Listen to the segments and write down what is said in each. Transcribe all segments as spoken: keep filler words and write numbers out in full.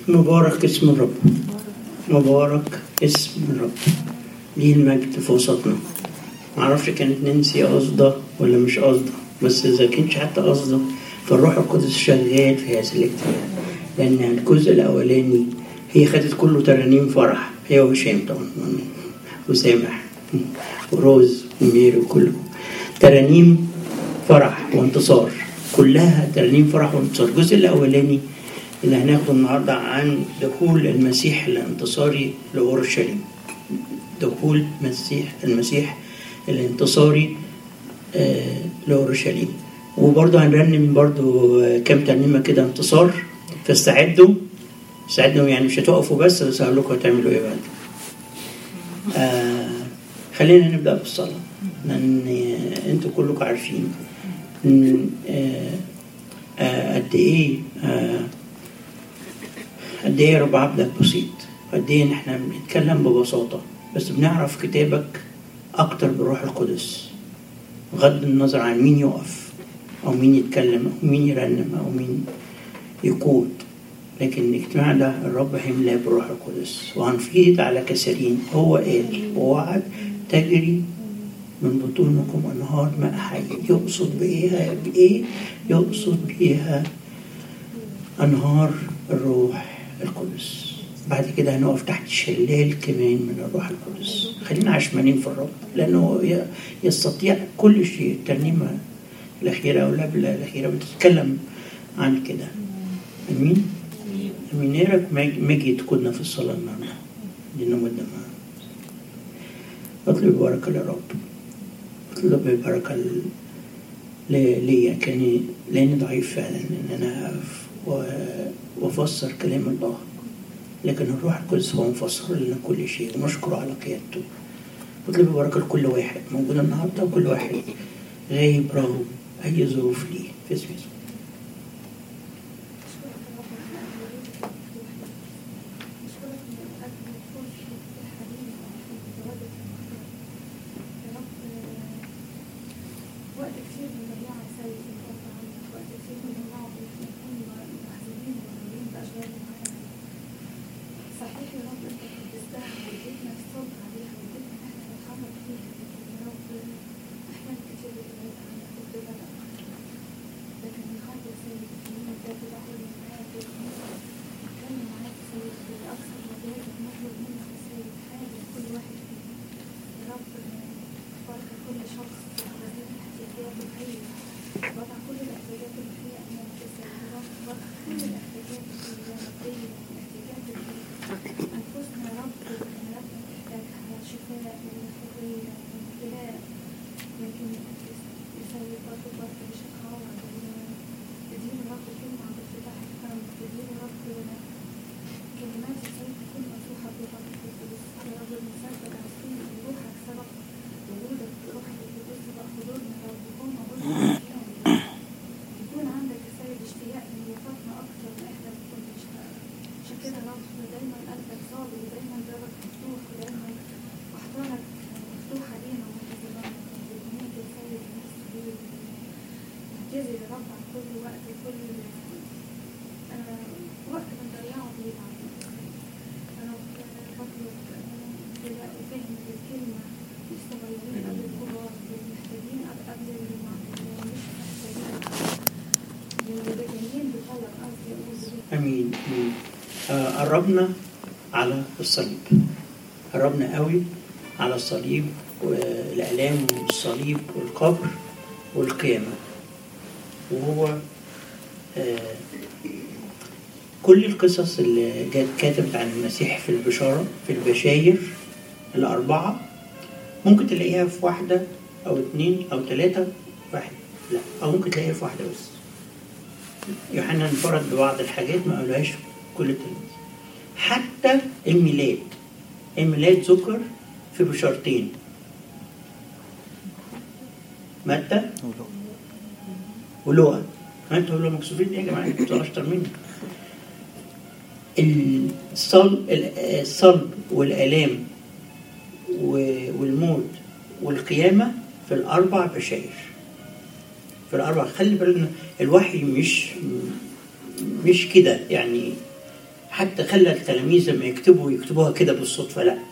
مبارك اسم الرب، مبارك اسم الرب، ليه المجد في وسطنا. معرفش كانت ننسي قصده ولا مش قصده، بس إذا كانش حتى قصده فالروح القدس شغال في هذا الاجتماع، لأن الجزء الأولاني هي خدت كله ترانيم فرح، هي وهشام طبعا وسامح وروز ومير وكله ترانيم فرح وانتصار، كلها ترانيم فرح وانتصار. الجزء الأولاني اللي هناخده النهارده عن دخول المسيح الانتصاري لأورشليم، دخول المسيح المسيح الانتصاري آه لأورشليم. وبرضه هنرنم برضه كام ترنيمة كده انتصار، فاستعدوا استعدوا يعني مش هتوقفوا بس بس هقول لكم هتعملوا ايه بعد. آه خلينا نبدأ بالصلاة، لأن انتوا كلكم عارفين ان آه آه قد ايه آه قد ايه رب عبدك بسيط، قد ايه احنا بنتكلم ببساطة بس بنعرف كتابك اكتر بالروح القدس، بغض النظر عن مين يقف او مين يتكلم او مين يرنم او مين يقود، لكن الاجتماع ده الرب هيملاه بالروح القدس وهنفيض على كثيرين. هو قال ووعد تجري من بطونكم انهار ماء حي. يقصد بيها بايه؟ يقصد بيها انهار الروح القدس. بعد كده هنقف تحت شلال كمان من الروح القدس. خلينا عشمانين في الرب لانه يستطيع كل شيء. الترنيمه الاخيره او القبله الاخيره بتتكلم عن كده. امين امين. ايه رايك ماجي تكوننا في الصلاه النهارده؟ دينا مده ما اطلب بركه للرب، اطلب بركه ليا كاني لاني ضعيف فعلا ان انا اقف وافسر كلام الله، لكن الروح القدس هو مفسر لنا كل شيء ونشكره على قيادته. اطلب بركه لكل واحد موجود النهارده وكل واحد غايب رغم اي ظروف ليه في اسم يسوع. امين امين. آه قربنا على الصليب، قربنا قوي على الصليب والآلام والصليب والقبر والقيامة. وهو آه كل القصص اللي جات كاتبت عن المسيح في البشارة في البشاير الأربعة ممكن تلاقيها في واحدة أو اتنين أو تلاتة واحد، لا أو ممكن تلاقيها في واحدة بس. يوحنا انفرد ببعض الحاجات ما قالوهاش كل التلميذ. حتى الميلاد الميلاد ذكر في بشارتين، متى ولوقا. انتوا لو مكسوفين يا جماعه انتوا اشطر مني. الصلب الصلب والآلام والموت والقيامة في الأربع بشاير، في الأربع. خلي بالنا الوحي مش مش كده يعني حتى خلى التلاميذ لما يكتبوا يكتبوها كده بالصدفة، لا،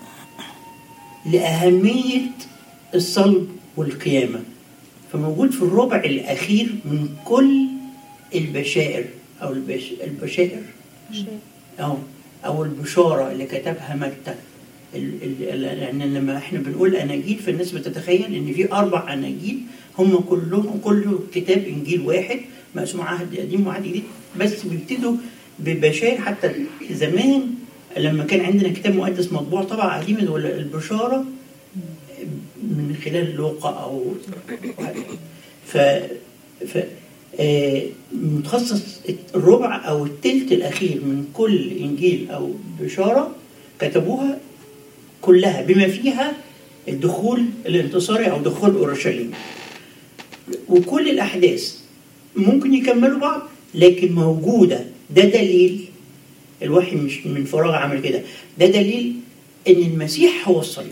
لأهمية الصلب والقيامة. فموجود في الربع الأخير من كل البشائر أو البش... البشائر أو أو البشارة اللي كتبها متى. يعني لما احنا بنقول أناجيل فالناس بتتخيل إن في أربع أناجيل، هم كلهم كل كتاب إنجيل واحد مقسوم عهد قديم وعهد جديد، بس بيبتدوا ببشائر. حتى زمان لما كان عندنا كتاب مقدس مطبوع طبعا قديم ولا البشارة من خلال لوقا أو ف ف متخصص الربع أو الثلث الأخير من كل إنجيل أو بشارة كتبوها كلها بما فيها الدخول الانتصاري أو دخول أورشليم. وكل الأحداث ممكن يكملوا بعض لكن موجودة. ده دليل، الوحي مش من فراغ عمل كده، ده دليل إن المسيح هو الصليب.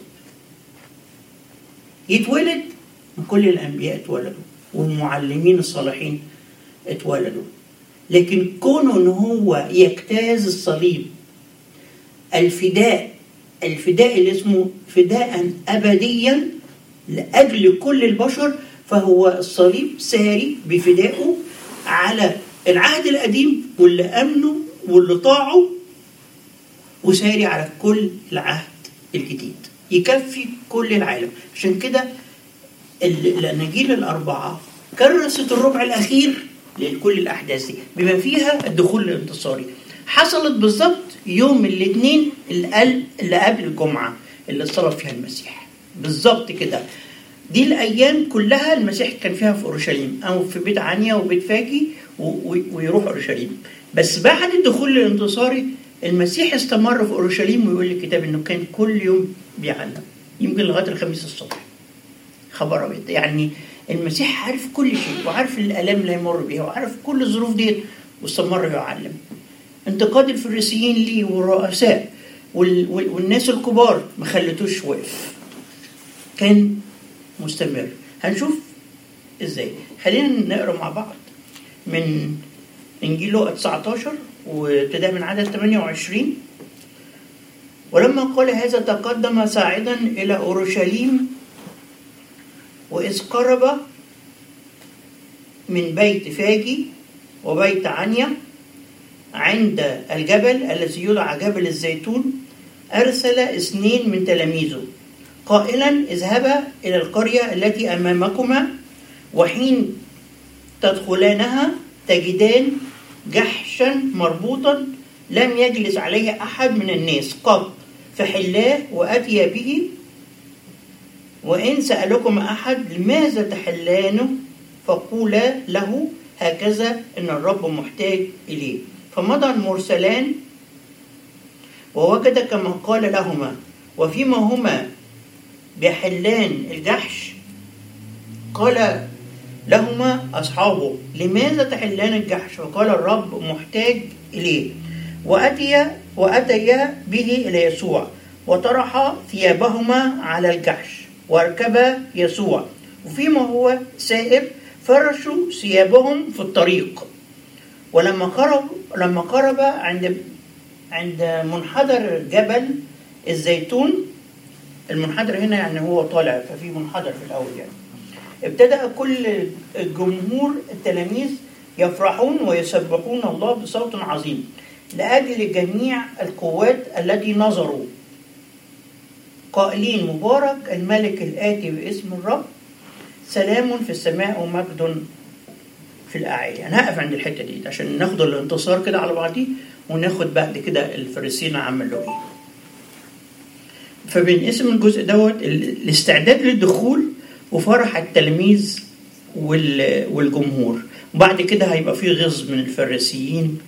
يتولد من كل الأنبياء اتولدوا والمعلمين الصالحين اتولدوا، لكن كونه إن هو يجتاز الصليب، الفداء الفداء اللي اسمه فداء أبديا لأجل كل البشر، فهو الصليب ساري بفدائه على العهد القديم واللي أمنوا واللي طاعوا، وساري على كل العهد الجديد، يكفي كل العالم. عشان كده الأناجيل الأربعة كرست الربع الأخير لكل الأحداث دي بما فيها الدخول الانتصاري. حصلت بالضبط يوم الاثنين اللي قبل الجمعة اللي صلب فيها المسيح، بالضبط كده. دي الأيام كلها المسيح كان فيها في أورشليم أو في بيت عنيا وبيت فاجي ويروح أورشليم. بس بعد الدخول الانتصاري المسيح استمر في أورشليم، ويقول الكتاب إنه كان كل يوم بيعلم يمكن لغاية الخميس الصبح. خبر أبيض، يعني المسيح عارف كل شيء وعارف الآلام اللي يمر بيها وعارف كل الظروف دي واستمر يعلم. انتقاد الفريسيين ليه والرؤساء والناس الكبار ما خلتوش واقف، كان مستمر. هنشوف ازاي. خلينا نقرأ مع بعض من إنجيل لوقا تسعة عشر وابتداء من عدد ثمانية وعشرين. ولما قال هذا تقدم صاعدا إلى أورشليم، وإذ قرب من بيت فاجي وبيت عنيا عند الجبل الذي يدعى جبل الزيتون، أرسل اثنين من تلاميذه قائلا اذهبا إلى القرية التي أمامكما، وحين تدخلانها تجدان جحشا مربوطا لم يجلس عليه أحد من الناس قط، فحلاه وأتي به. وإن سألكم أحد لماذا تحلانه فقولا له هكذا إن الرب محتاج إليه. فمضى المرسلان ووجد كما قال لهما، وفيما هما بحلان الجحش قال لهما أصحابه لماذا تحلان الجحش؟ فقال الرب محتاج إليه. وأتي وأتي به إلى يسوع وطرح ثيابهما على الجحش واركب يسوع، وفيما هو سائر فرشوا ثيابهم في الطريق. ولما قرب لما قرب عند عند منحدر جبل الزيتون، المنحدر هنا يعني هو طالع ففي منحدر في الأول، يعني ابتدأ كل الجمهور التلاميذ يفرحون ويسبحون الله بصوت عظيم لأجل جميع القوات التي نظروا، قائلين مبارك الملك الآتي باسم الرب، سلام في السماء ومجد في الأعالي. أنا هقف عند الحتة دي عشان ناخد الانتصار كده على بعضيه وناخد بعد كده الفريسيين عملوا ايه. فبنقسم الجزء دوت الاستعداد للدخول وفرح التلاميذ والجمهور، وبعد كده هيبقى فيه غز من الفريسيين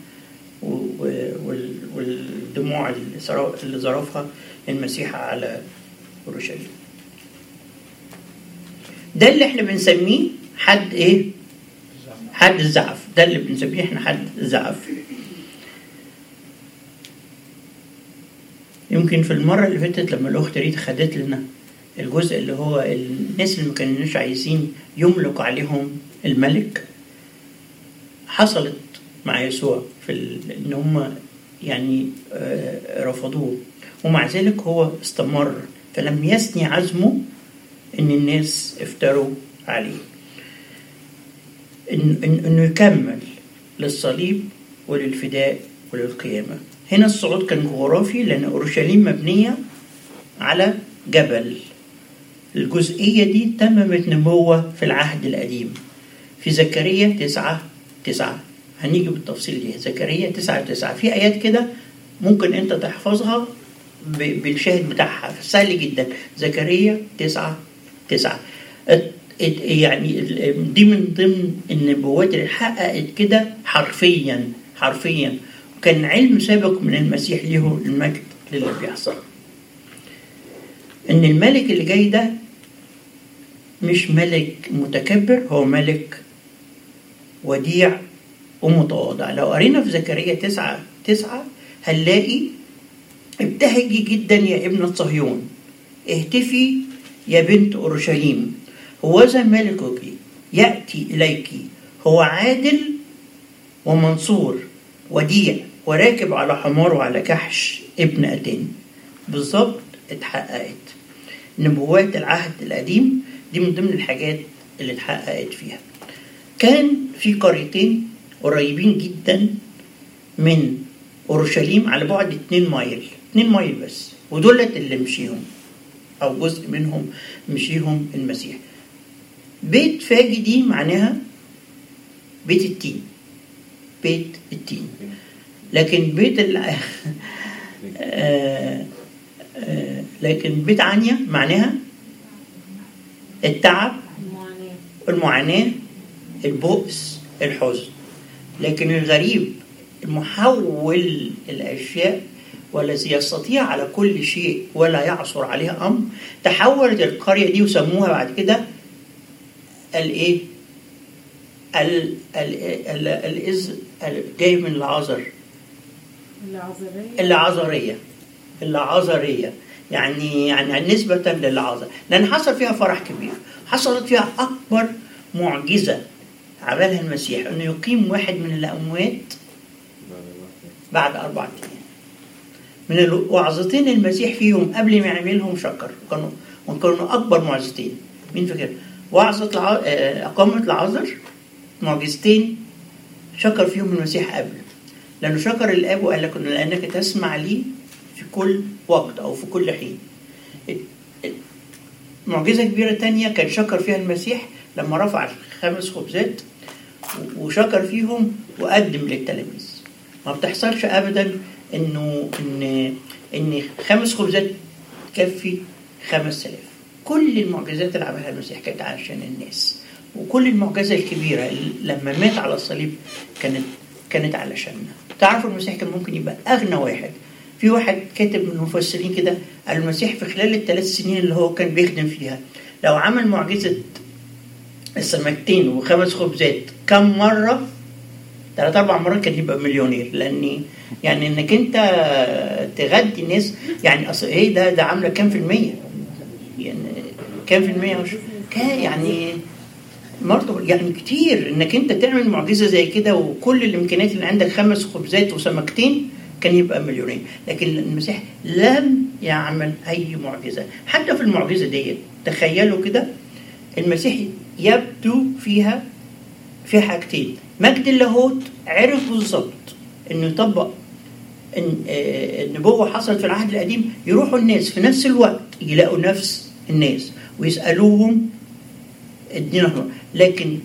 والدموع اللي ظرفها المسيح على أورشليم. ده اللي احنا بنسميه حد ايه؟ حد الزعف. ده اللي بنسميه احنا حد الزعف. يمكن في المرة اللي فاتت لما الأخت ريت خدت لنا الجزء اللي هو الناس اللي ما كانوش عايزين يملك عليهم الملك، حصلت مع يسوع في ان هم يعني رفضوه، ومع ذلك هو استمر، فلم يثني عزمه ان الناس افتروا عليه انه يكمل للصليب وللفداء وللقيامة. هنا الصعود كان جغرافي لأن أورشليم مبنية على جبل. الجزئية دي تممت نبوة في العهد القديم في زكريا تسعة تسعة، هنيجي بالتفصيل دي. زكريا تسعة تسعة في آيات كده ممكن أنت تحفظها بالشاهد بتاعها، سهل جدا. زكريا تسعة تسعة يعني دي من ضمن النبوات اللي اتحققت كده حرفيا حرفيا، وكان علم سابق من المسيح له المجد للي بيحصل، ان الملك اللي جاي ده مش ملك متكبر، هو ملك وديع ومتواضع. لو قرينا في زكريا تسعة تسعة هنلاقي ابتهجي جدا يا ابنة صهيون، اهتفي يا بنت أورشليم، هوذا ملكك يأتي إليك، هو عادل ومنصور وديع وراكب على حمار وعلى كحش ابن أتين. بالضبط اتحققت نبوات العهد القديم دي من ضمن الحاجات اللي اتحققت فيها. كان في قريتين قريبين جدا من أورشليم على بعد اتنين مايل اتنين مايل بس، ودولت اللي مشيهم أو جزء منهم مشيهم المسيح. بيت فاجي دي معناها بيت التين، بيت التين. لكن بيت ال آه آه لكن بيت عنيا معناها التعب، المعاناة، البؤس، الحزن. لكن الغريب المحول الأشياء والذي يستطيع على كل شيء ولا يعصر عليها أمر، تحولت القرية دي وسموها بعد كده الايه ال ال الإز جاي من العذر، العذرية العذرية يعني يعني نسبة للعذر، لأن حصل فيها فرح كبير، حصلت فيها أكبر معجزة عملها المسيح، أنه يقيم واحد من الأموات بعد أربعة أيام. من الوعظتين المسيح فيهم قبل ما يعملهم شكر، وكانوا وكانوا أكبر معجزتين. مين فاكر؟ وعظة الع... أقامة العذر، معجزتين شكر فيهم المسيح قبل، لأنه شكر الآب وقال لك لأنك تسمع لي في كل وقت أو في كل حين. معجزة كبيرة تانية كان شكر فيها المسيح لما رفع خمس خبزات وشكر فيهم وقدم للتلاميذ. ما بتحصلش أبدا إنه إن إن خمس خبزات تكفي خمس آلاف. كل المعجزات اللي عملها المسيح كانت عشان الناس، وكل المعجزة الكبيرة لما مات على الصليب كانت كانت علشاننا. تعرفوا المسيح كان ممكن يبقى أغنى واحد. في واحد كاتب من المفسرين كده قال المسيح في خلال الثلاث سنين اللي هو كان بيخدم فيها لو عمل معجزة السمكتين وخمس خبزات كم مرة، ثلاث أربع مرات، كان يبقى مليونير. لأني يعني إنك أنت تغدي الناس يعني أصل إيه ده ده عاملة كام في المية؟ يعني كام في المية مش كان يعني مرتب يعني كتير إنك أنت تعمل معجزة زي كده وكل الإمكانيات اللي عندك خمس خبزات وسمكتين كان يبقى مليونين. لكن المسيح لم يعمل أي معجزة. حتى في المعجزة دي تخيلوا كده المسيح يبدو فيها في حاجتين. مجد اللاهوت عرف بالظبط انه يطبق النبوة حصلت في العهد القديم، يروحوا الناس في نفس الوقت يلاقوا نفس الناس ويسألوهم ادينا، لكن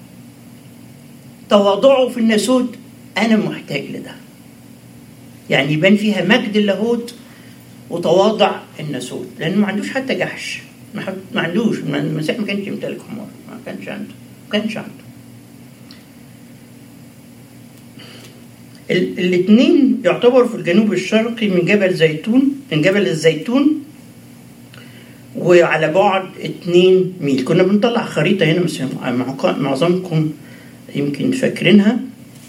تواضعوا في الناسوت انا محتاج لده. يعني يبان فيها مجد اللاهوت وتواضع الناسوت، لانه ما عندوش حتى جحش، ما عندوش. المسيح ما كانش يمتلك حمار، ما كانش عنده ما كانش عنده الاثنين يعتبروا في الجنوب الشرقي من جبل زيتون، من جبل الزيتون، وعلى بعد اتنين ميل. كنا بنطلع خريطة هنا بس معظمكم يمكن فاكرينها،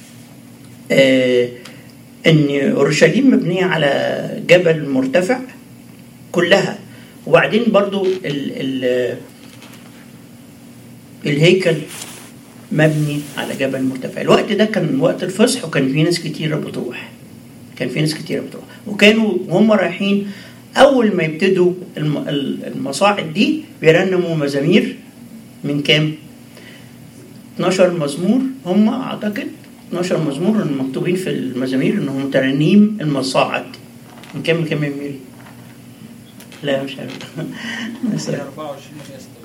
آه ان اورشليم مبنية على جبل مرتفع كلها، وبعدين برضو ال ال الهيكل مبني على جبل مرتفع. الوقت ده كان وقت الفصح وكان في ناس كتيرة بتروح كان في ناس كتيرة بتروح. وكانوا هم رايحين أول ما يبتدوا المصاعد دي بيرنموا مزامير من كام؟ اتناشر مزمور. هم أعتقد اتناشر مزمور المكتوبين في المزامير إنهم ترنيم المصاعد. من كام لكام يا ميري؟ لا مش عارف. أربعة وعشرين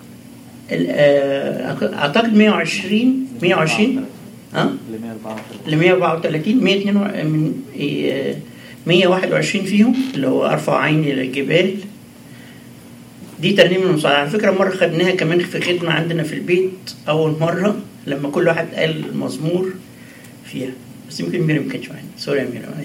أعتقد مية وعشرين مية وعشرين ها؟ ل مية وأربعة وثلاثين مية واثنين من مية وواحد وعشرين فيهم اللي هو أرفع عيني للجبال. دي ترنيم المصاعد. على فكرة مرة خدناها كمان في خدمة عندنا في البيت أول مرة لما كل واحد قال مزمور فيها، بس يمكن ميري ما كانتش معانا. سوري يا ميري.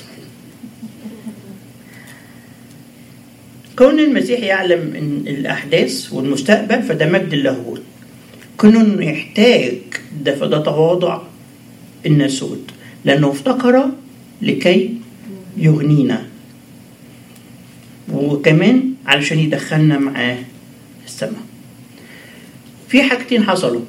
كون المسيح يعلم ان الاحداث والمستقبل فده مجد اللاهوت. كونه يحتاج ده فده تواضع الناسوت لانه افتقر لكي يغنينا، وكمان علشان يدخلنا معاه السماء. في حاجتين حصلوا: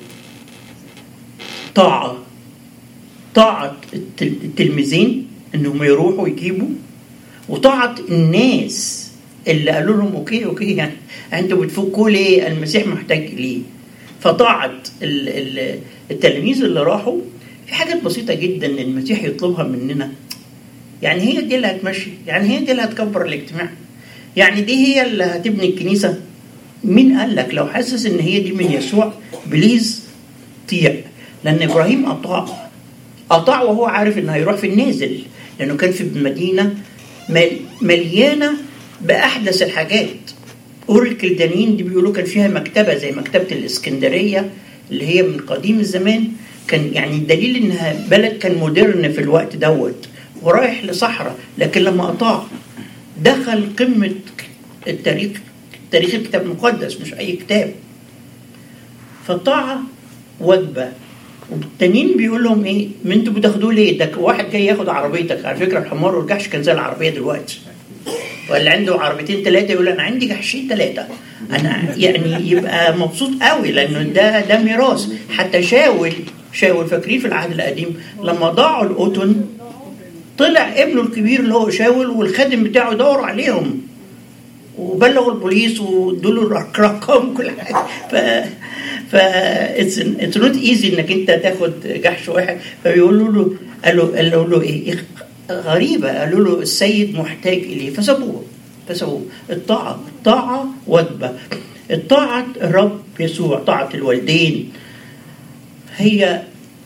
طاعة طاعة التلميذين انهم يروحوا يجيبوا، وطاعة الناس اللي قالوا لهم اوكي اوكي يعني انتوا بتفكوا ليه؟ المسيح محتاج ليه. فطاعت التلاميذ اللي راحوا في حاجات بسيطه جدا المسيح يطلبها مننا، يعني هي دي اللي هتمشي، يعني هي دي اللي هتكبر الاجتماع، يعني دي هي اللي هتبني الكنيسه. مين قال لك؟ لو حاسس ان هي دي من يسوع بليز طيع. لان ابراهيم اطاع اطاع وهو عارف انه هيروح في النازل، لانه كان في مدينه مليانه بأحدث الحاجات. أور الكلدانيين دي بيقولوا كان فيها مكتبة زي مكتبة الإسكندرية اللي هي من قديم الزمان. كان يعني دليل إنها بلد كان مودرن في الوقت دوت، ورايح لصحراء. لكن لما أطاع دخل قمة التاريخ، تاريخ الكتاب المقدس مش أي كتاب. فالطاعة وجبة. والتانيين بيقول لهم إيه؟ ما أنتوا بتاخدوه ليه؟ ده واحد جاي ياخد عربيتك. على فكرة الحمار والجحش كان زي العربية دلوقتي، ولا عنده عربيتين ثلاثة يقول أنا عندي جحشين ثلاثة، أنا يعني يبقى مبسوط قوي لأنه ده ده ميراث. حتى شاول شاول فاكرين في العهد القديم لما ضاعوا القطن طلع ابنه الكبير اللي هو شاول والخادم بتاعه دوروا عليهم وبلغوا البوليس ودول الرقم كل حاجة. ف ف it's it's not easy إنك أنت تاخد جحش واحد. فبيقولوا له قالوا قالوا له إيه غريبة، قالوا له السيد محتاج إليه فسبوه فسبوه. الطاعة الطاعة وجبة. الطاعة الرب يسوع، طاعة الوالدين هي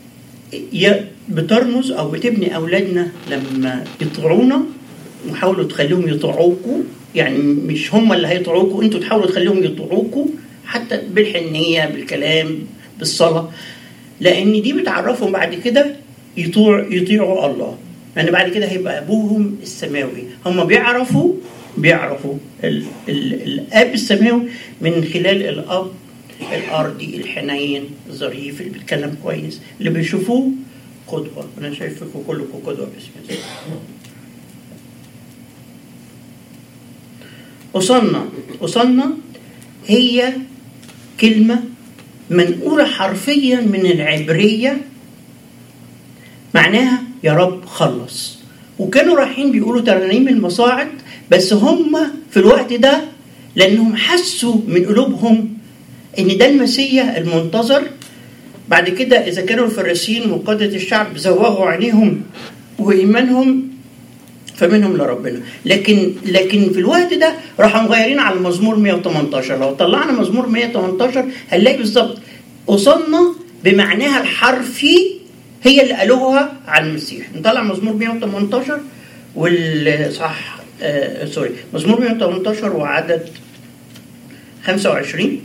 بترمز أو بتبني أولادنا لما يطيعونا وحاولوا تخليهم يطيعوكوا. يعني مش هم اللي هيطيعوكوا، أنتوا تحاولوا تخليهم يطيعوكوا حتى بالحنية بالكلام بالصلاة، لأن دي بتعرفهم بعد كده يطيع يطيعوا الله. يعني بعد كده هيبقى أبوهم السماوي. هم بيعرفوا بيعرفوا ال ال الأب السماوي من خلال الأب الأرضي الحنين الظريف اللي بيتكلم كويس، اللي بيشوفوه قدوة. أنا شايفكم كلكم قدوة باسم يسوع. أصلنا أصلنا هي كلمة منقولة حرفيا من العبرية، معناها يا رب خلص. وكانوا رايحين بيقولوا ترنيم المصاعد، بس هم في الوقت ده لأنهم حسوا من قلوبهم إن ده المسيح المنتظر. بعد كده إذا كانوا الفريسيين وقادة الشعب زوغوا عينيهم وإيمانهم فمنهم لربنا. لكن لكن في الوقت ده راحوا مغيرين على المزمور مية وتمنتاشر. لو طلعنا مزمور مية وتمنتاشر هنلاقي بالظبط وصلنا بمعناها الحرفي هي اللي قالوها عن المسيح. نطلع مزمور مية وتمنتاشر والصح آه سوري مزمور مية وتمنتاشر وعدد خمسة وعشرين.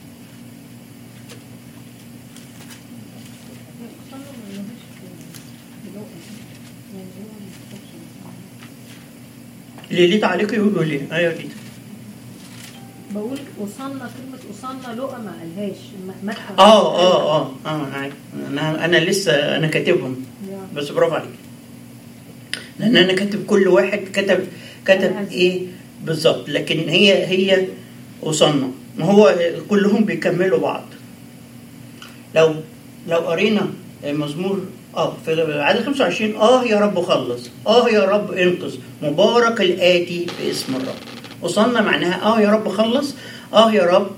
ليه ليه تعليق يقولوا ليه؟ ايوه ليه بقول وصلنا كلمه وصلنا لقى ما قالهاش مدحه. اه اه اه اه انا انا لسه انا كاتبهم بس برافو عليك، لان انا كاتب كل واحد كتب كتب ايه بالظبط. لكن هي هي وصلنا، ما هو كلهم بيكملوا بعض. لو لو قرينا مزمور اه في عدد خمسة وعشرين اه يا رب خلص، اه يا رب انقذ، مبارك الآتي باسم الرب. وصلنا معناها اه يا رب خلص، اه يا رب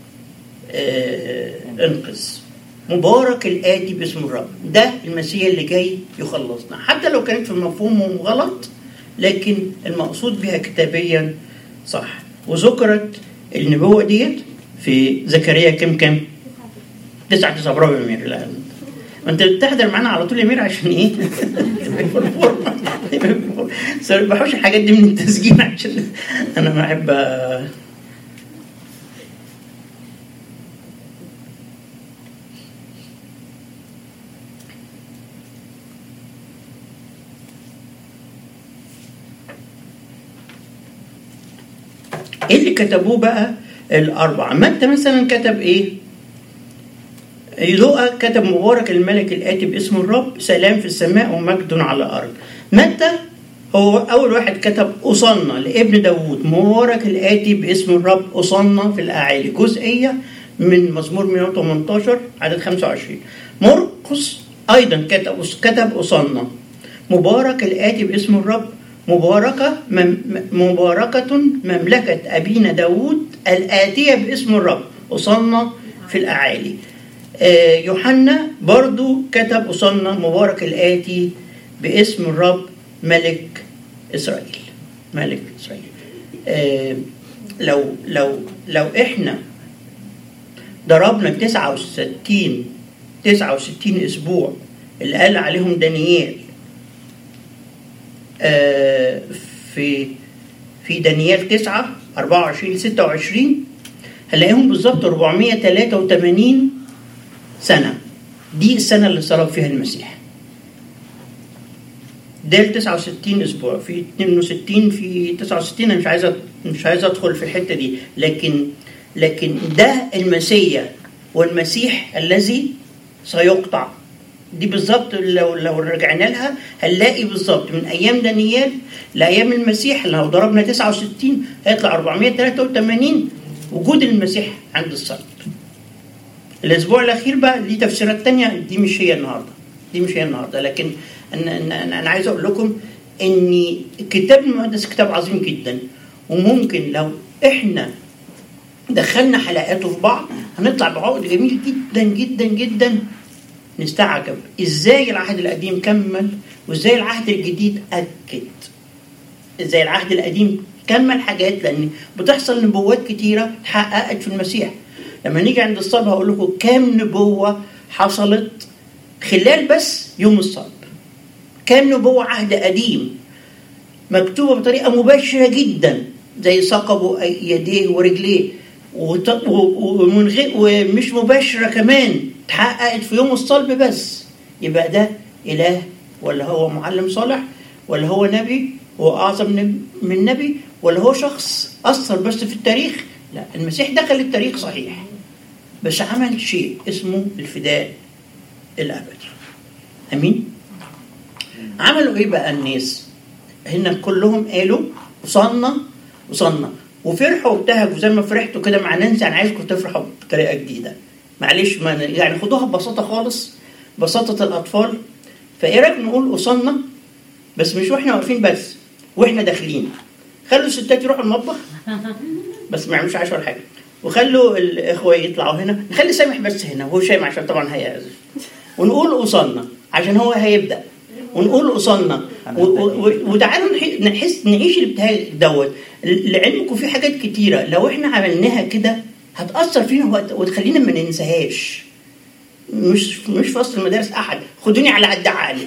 آه انقذ، مبارك الآتي باسم الرب. ده المسيح اللي جاي يخلصنا، حتى لو كانت في مفهومه غلط لكن المقصود بها كتابيا صح. وذكرت النبوة ديت في زكريا كم كم تسعة تسعة. برافو يا أمير. لا انت بتحضر معانا على طول يا أمير عشان ايه؟ ما بحوش الحاجات دي من التسجيل عشان انا ما احب. ايه اللي كتبوه بقى الاربعه؟ متى مثلا كتب ايه؟ لوقا كتب مبارك الملك الآتي باسم الرب، سلام في السماء ومجد على الأرض. متى هو أول واحد كتب أصلنا لابن داود، مبارك الآتي باسم الرب أصلنا في الأعالي، جزئية من مزمور مئة وثمانية عشر عدد خمسة وعشرين. مرقس أيضا كتب كتب أصلنا مبارك الآتي باسم الرب، مباركة مباركة مملكة أبينا داود الآتية باسم الرب أصلنا في الأعالي. يوحنا برضو كتب أصلنا مبارك الآتي باسم الرب ملك إسرائيل، ملك إسرائيل. آه لو لو لو إحنا ضربنا تسعة وستين تسعة وستين أسبوع اللي قال عليهم دانيال آه في في دانيال تسعة أربعة وعشرين ستة وعشرين هنلاقيهم بالظبط أربعمائة وثلاثة وثمانين سنة. دي السنة اللي صلب فيها المسيح. ده تسعة وستين أسبوع، في اثنين وستين في تسعة وستين. أنا مش عايز مش عايز أدخل في الحتة دي، لكن لكن ده المسيح والمسيح الذي سيقطع. دي بالظبط لو لو رجعنا لها هنلاقي بالظبط من أيام دانيال لأيام المسيح. لو ضربنا تسعة وستين هيطلع أربعمائة وثلاثة وثمانين وجود المسيح عند الصلب. الأسبوع الأخير بقى ليه تفسيرات تانية، دي مش هي النهاردة، دي مش هي النهاردة. لكن أنا, أنا عايز أقول لكم أن الكتاب المقدس كتاب عظيم جدا، وممكن لو إحنا دخلنا حلقاته في بعض هنطلع بعقد جميل جدا جدا جدا. نستعجب إزاي العهد القديم كمل وإزاي العهد الجديد أكد. إزاي العهد القديم كمل حاجات، لأن بتحصل نبوات كتيرة تحققت في المسيح. لما نيجي عند الصلب هقول لكم كام نبوة حصلت خلال بس يوم الصلب. كام نبوة عهد قديم مكتوبة بطريقة مباشرة جدا، زي ثقبوا يديه ورجليه، ومش مباشرة كمان تحققت في يوم الصلب بس. يبقى ده إله ولا هو معلم صالح ولا هو نبي هو أعظم من نبي ولا هو شخص أثر بس في التاريخ؟ لا، المسيح دخل التاريخ صحيح بس عمل شيء اسمه الفداء الأبدي. أمين. عملوا إيه بقى الناس هنا؟ كلهم قالوا وصلنا وصلنا وفرحوا وابتهجوا زي ما فرحتوا كده مع نانسي. أنا عايزكم تفرحوا بطريقة جديدة، معلش ما يعني خدوها ببساطة خالص، بساطة الأطفال. فإيه رأيك نقول وصلنا بس مش وإحنا واقفين بس، وإحنا داخلين. خلوا الستات يروحوا المطبخ بس ما يعملوش عشاء ولا حاجة، وخلوا الإخوة يطلعوا هنا، نخلي سامح بس هنا وهو شايم عشان طبعا هيعزف، ونقول وصلنا عشان هو هيبدأ، ونقول وصلنا وتعالوا نحس نعيش الابتهاج دوت. لعلمكم في حاجات كتيرة لو احنا عملناها كده هتأثر فينا وتخلينا ما ننساهاش. مش مش فصل المدارس أحد، خدوني على قد عقلي،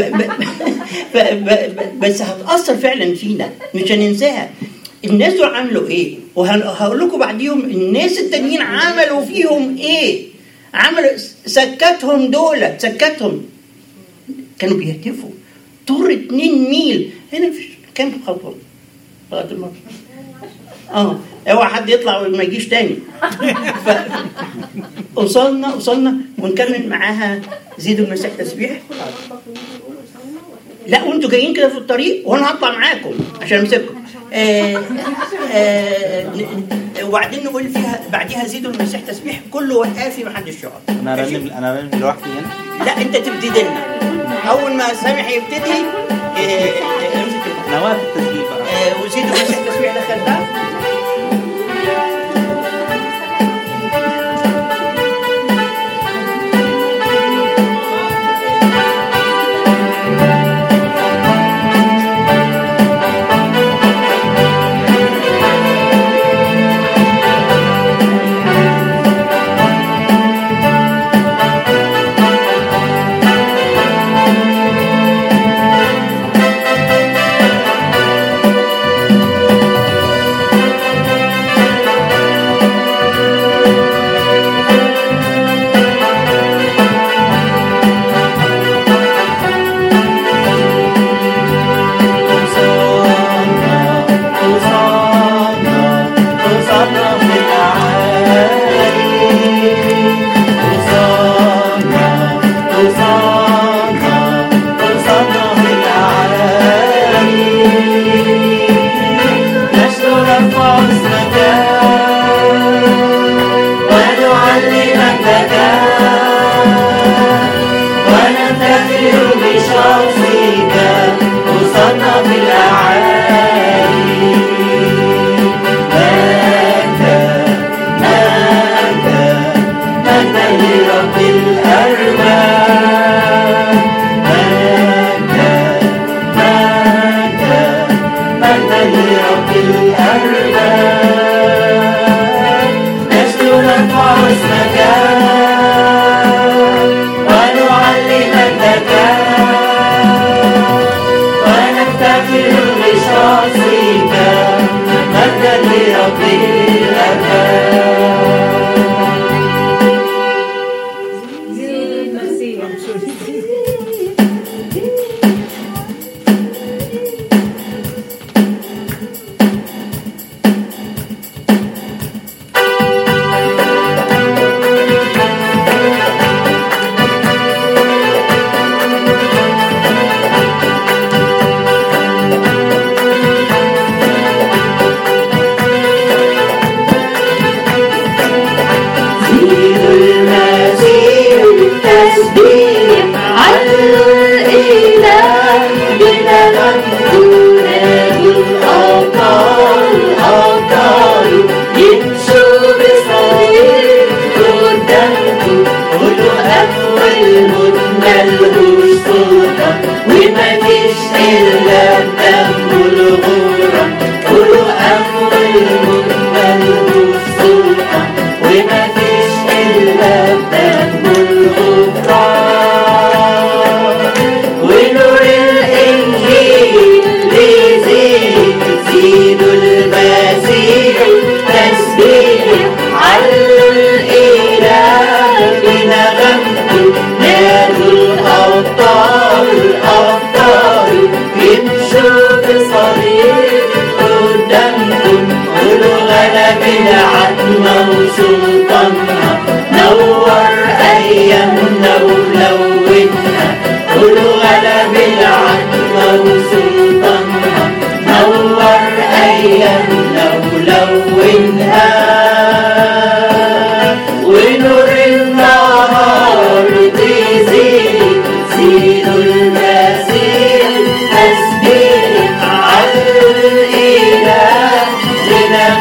بس هتأثر فعلا فينا مش هننساها. الناس دول عملوا ايه؟ وهقول لكم بعديهم الناس التانيين عملوا فيهم ايه. عملوا سكتهم دول، سكتهم كانوا بيهتفوا طور اتنين ميل هنا في كام خطوه لغايه المرة. اه اوعى حد يطلع وما يجيش تاني. وصلنا وصلنا ونكمل معاها زيدوا المسيح تسبيح. لا وانتوا جايين كده في الطريق وانا هطلع معاكم عشان امسككم. آه آه وبعدين نقول فيها بعديها زيدوا المسيح تسبيح كله وقافي ما حدش يقعد. انا رنم انا رنم لوحدي هنا. لا انت تبتدي لنا اول ما سامح يبتدي امسك نواه التسجيل بقى. وزيدوا بس التسبيح دخلتها.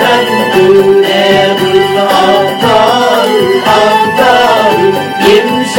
يمشي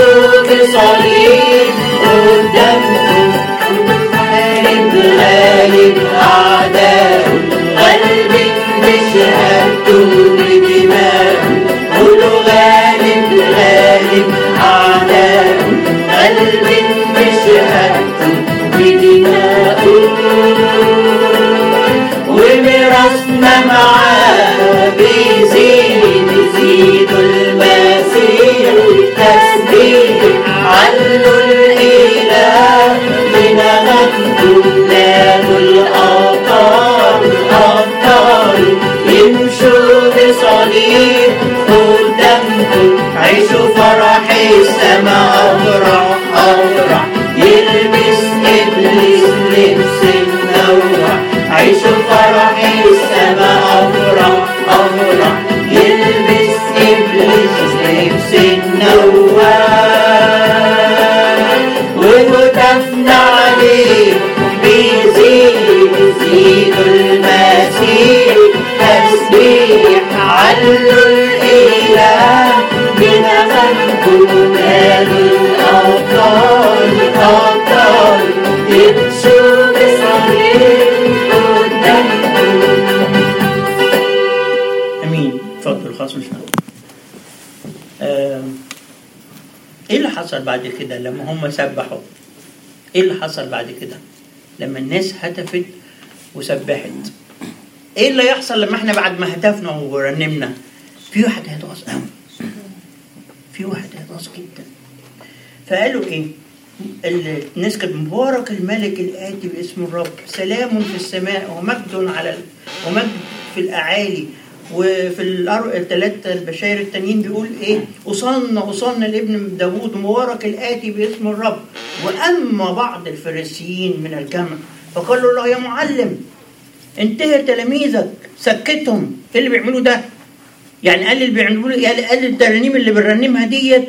حصل بعد كده لما هم سبحوا؟ ايه اللي حصل بعد كده لما الناس هتفت وسبحت؟ ايه اللي يحصل لما احنا بعد ما هتفنا ورنمنا؟ في واحد هيتغاظ قوي، في واحد هيتغاظ جدا. فقالوا ايه؟ الناس كانت مبارك الملك الآتي باسم الرب، سلام في السماء ومجد على ال... ومجد في الأعالي. وفي الثلاثة البشائر التانيين بيقول ايه؟ أصلنا أصلنا لابن داود مبارك الآتي باسم الرب. وأما بعض الفريسيين من الجمع فقالوا له يا معلم انتهر تلاميذك، سكتهم. ايه اللي بيعملوا ده؟ يعني قال اللي بيعملوا يعني قال الترانيم اللي بنرنمها ديت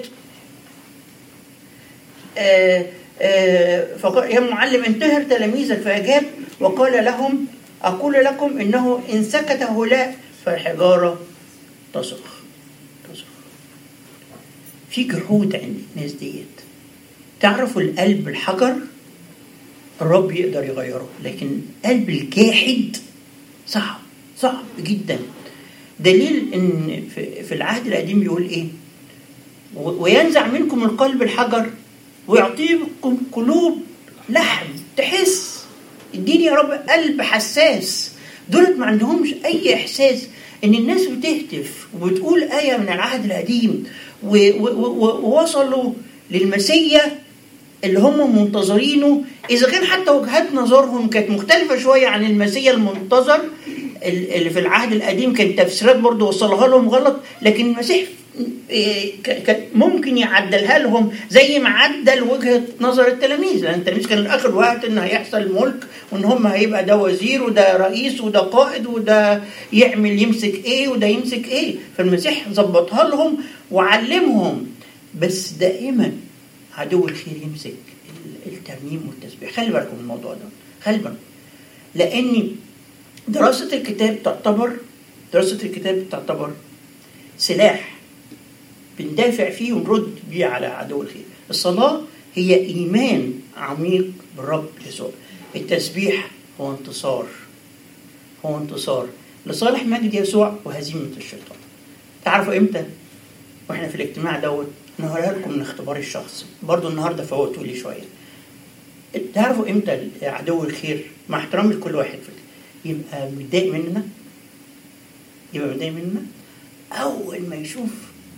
آه آه فقال يا معلم انتهر تلاميذك. فأجاب وقال لهم أقول لكم إنه إن سكت هؤلاء فالحجارة تصرخ تصرخ. في جحود عند الناس ديت. تعرفوا القلب الحجر الرب يقدر يغيره، لكن قلب الجاحد صعب صعب جدا. دليل ان في العهد القديم بيقول ايه؟ وينزع منكم القلب الحجر ويعطيكم قلوب لحم تحس. اديني يا رب قلب حساس. دولت ما عندهمش اي احساس ان الناس بتهتف وبتقول آية من العهد القديم ووصلوا للمسيا اللي هم منتظرينه. إذا كان حتى وجهات نظرهم كانت مختلفة شوية عن المسيا المنتظر اللي في العهد القديم، كانت تفسيرات برضو وصلها لهم غلط، لكن المسيح كان ممكن يعدلها لهم زي ما عدل وجهة نظر التلاميذ. لأن التلاميذ كان الآخر وقت إن هيحصل الملك وإن هم هيبقى ده وزير وده رئيس وده قائد وده يعمل يمسك إيه وده يمسك إيه. فالمسيح ظبطها لهم وعلمهم. بس دائما عدو الخير يمسك الترنيم والتسبيح. خلي بالكم من الموضوع ده، خلي بالكم، لأن دراسة الكتاب تعتبر دراسة الكتاب تعتبر سلاح بندافع فيه ونرد بيه على عدو الخير. الصلاة هي إيمان عميق بالرب يسوع. التسبيح هو انتصار، هو انتصار لصالح مجد يسوع وهزيمة الشيطان. تعرفوا إمتى؟ وإحنا في الاجتماع دوت نهارها لكم من اختبار الشخص برضو النهاردة فوتوا لي شوية. تعرفوا إمتى عدو الخير مع احترام لكل واحد يبقى متضايق مننا؟ يبقى متضايق مننا أول ما يشوف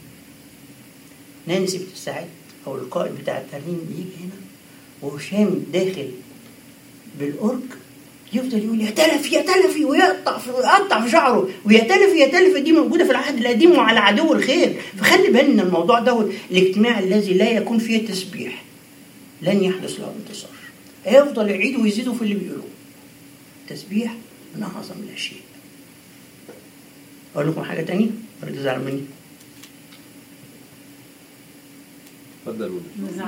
نانسي بتساعد أو القائد بتاع الترنيم يجي هنا وهشام داخل بالأورج، يفضل يقول يا تلف يا تلفي ويقطع في يقطع في شعره ويا تلف يا تلف. دي موجودة في العهد القديم وعلى عدو الخير. فخلي بالنا الموضوع ده. الاجتماع الذي لا يكون فيه تسبيح لن يحدث له انتصار. هيفضل يعيدوا ويزيدوا في اللي بيقولوه. تسبيح من أعظم الأشياء. أقول لكم حاجة تانية ولا تزعلوا مني؟ تفضلوا.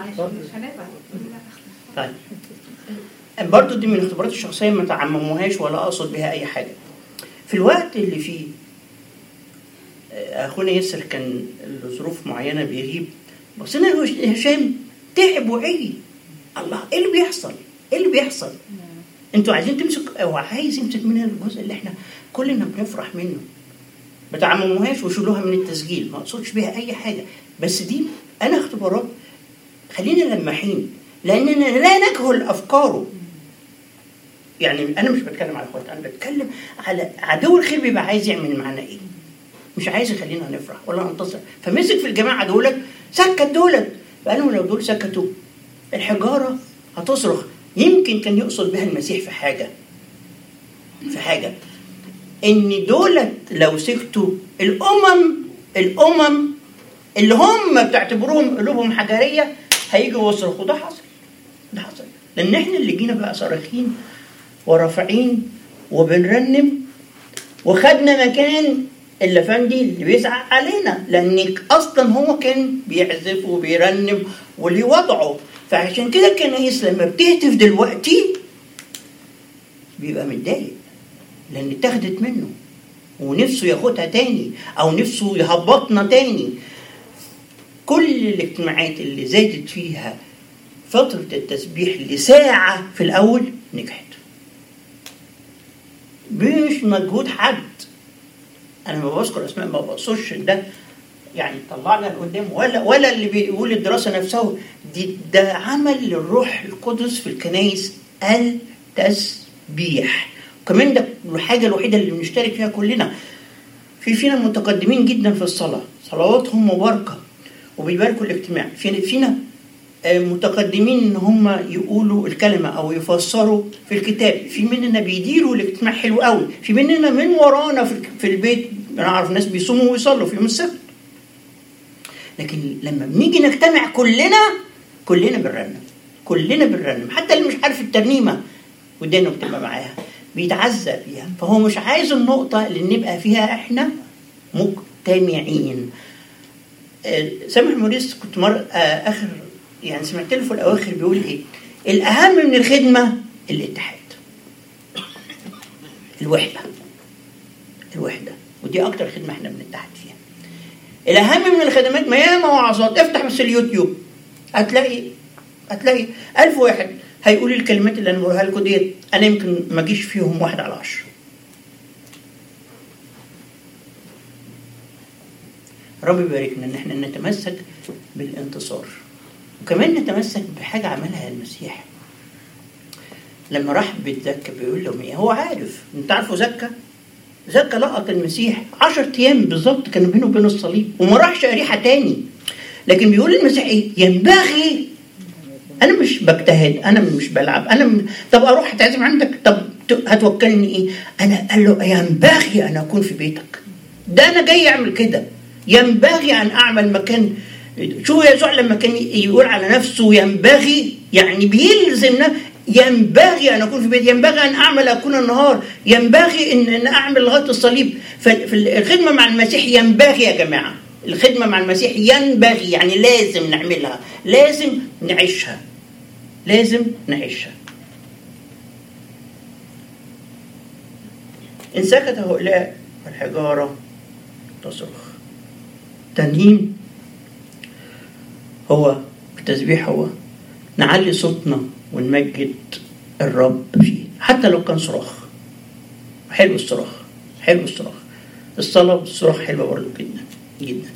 طيب برضو دي من الاختبارات الشخصية ما تعمموهاش ولا أقصد بها أي حاجة. في الوقت اللي فيه أخونا ياسر كان لظروف معينة بيغيب، بس أنا هشام تعب وعي. الله إيه اللي بيحصل؟ إيه اللي بيحصل؟ أنتوا عايزين تمسك أو عايز يمسك منها الجزء اللي إحنا كلنا بنفرح منه. ما تعمموهاش وشيلوها من التسجيل، ما أقصدش بها أي حاجة، بس دي أنا اختبارات. خلينا لماحين لأننا لا نجهل أفكاره. يعني أنا مش بتكلم على أخوات، أنا بتكلم على عدو الخير بيبقى عايز يعمل معنا إيه؟ مش عايز يخلينا نفرح ولا ننتصر. فمسك في الجماعة دولت سكت دولت، فقالوا لو دول سكتوا الحجارة هتصرخ. يمكن كان يقصد بها المسيح في حاجة في حاجة إن دولت لو سكتوا الأمم الأمم اللي هم بتعتبروهم قلوبهم حجرية هيجوا يصرخوا. ده حصل ده حصل لأن إحنا اللي جينا بقى صارخين ورافعين وبنرنم وخدنا مكان اللفندي اللي بيزعق علينا، لأن أصلا هو كان بيعزف وبيرنم وليه وضعه. فعشان كده الكنائس لما بتهتف دلوقتي بيبقى متضايق لأن اتاخدت منه ونفسه ياخدها تاني أو نفسه يهبطنا تاني. كل الاجتماعات اللي زادت فيها فترة التسبيح لساعة في الأول نجحت، مش مجهود حد. أنا ما بذكر أسماء، ما بقصرش ده يعني طلعنا لقدام، ولا ولا اللي بيقول الدراسة نفسها دي، ده عمل للروح القدس في الكنائس التسبيح. وكمان ده الحاجة الوحيدة اللي بنشترك فيها كلنا. في فينا متقدمين جدا في الصلاة، صلواتهم مباركة وبيباركوا الاجتماع. في فينا متقدمين ان هم يقولوا الكلمة او يفسروا في الكتاب. في مننا بيديروا الاجتماع حلو قوي. في مننا من ورانا في البيت انا اعرف ناس بيصوموا ويصلوا في يوم السبت. لكن لما بنيجي نجتمع كلنا كلنا بنرنم، كلنا بنرنم. حتى اللي مش عارف الترنيمة ودانه بتبقى معاها بيتعزى فيها. فهو مش عايز النقطة اللي نبقى فيها احنا مجتمعين. سامح موريس كنت مرة اخر يعني سمعت له في الاواخر بيقول ايه؟ الاهم من الخدمة الاتحاد، الوحدة، الوحدة. ودي اكتر خدمة احنا بنتحد فيها. الاهم من الخدمات ما ياما وعظات. افتح بس اليوتيوب هتلاقي هتلاقي ألف واحد هيقول الكلمات اللي انا بقولها لكم ديت، انا يمكن ما اجيش فيهم واحد على عشرة. رب يباركنا ان احنا نتمسك بالانتصار، وكمان نتمسك بحاجة عملها المسيح لما راح بيت زكا. بيقول لهم ايه؟ هو عارف، انت عارفوا زكا زكا لقط المسيح عشر ايام بالظبط كانوا بينه وبين الصليب، وما راحش أريحة تاني. لكن بيقول المسيح ايه؟ ينبغي، انا مش بجتهد، انا مش بلعب، انا م... طب اروح اتعزم عندك، طب هتوكلني ايه؟ انا قال له ينبغي ان اكون في بيتك. ده انا جاي اعمل كده، ينبغي ان اعمل مكان. شو يسوع لما كان يقول على نفسه ينبغي، يعني بيلزمنا. ينبغي أن أكون في بيت، ينبغي أن أعمل أكون النهار، ينبغي أن, أن أعمل لغاية الصليب. فالخدمة مع المسيح ينبغي يا جماعة، الخدمة مع المسيح ينبغي، يعني لازم نعملها، لازم نعيشها، لازم نعيشها. إن سكت هؤلاء الحجارة تصرخ. تانيين هو التسبيح، هو نعلي صوتنا ونمجد الرب فيه حتى لو كان صراخ. حلو الصراخ، حلو الصراخ. الصلاة والصراخ حلوة برضو جدا جدا.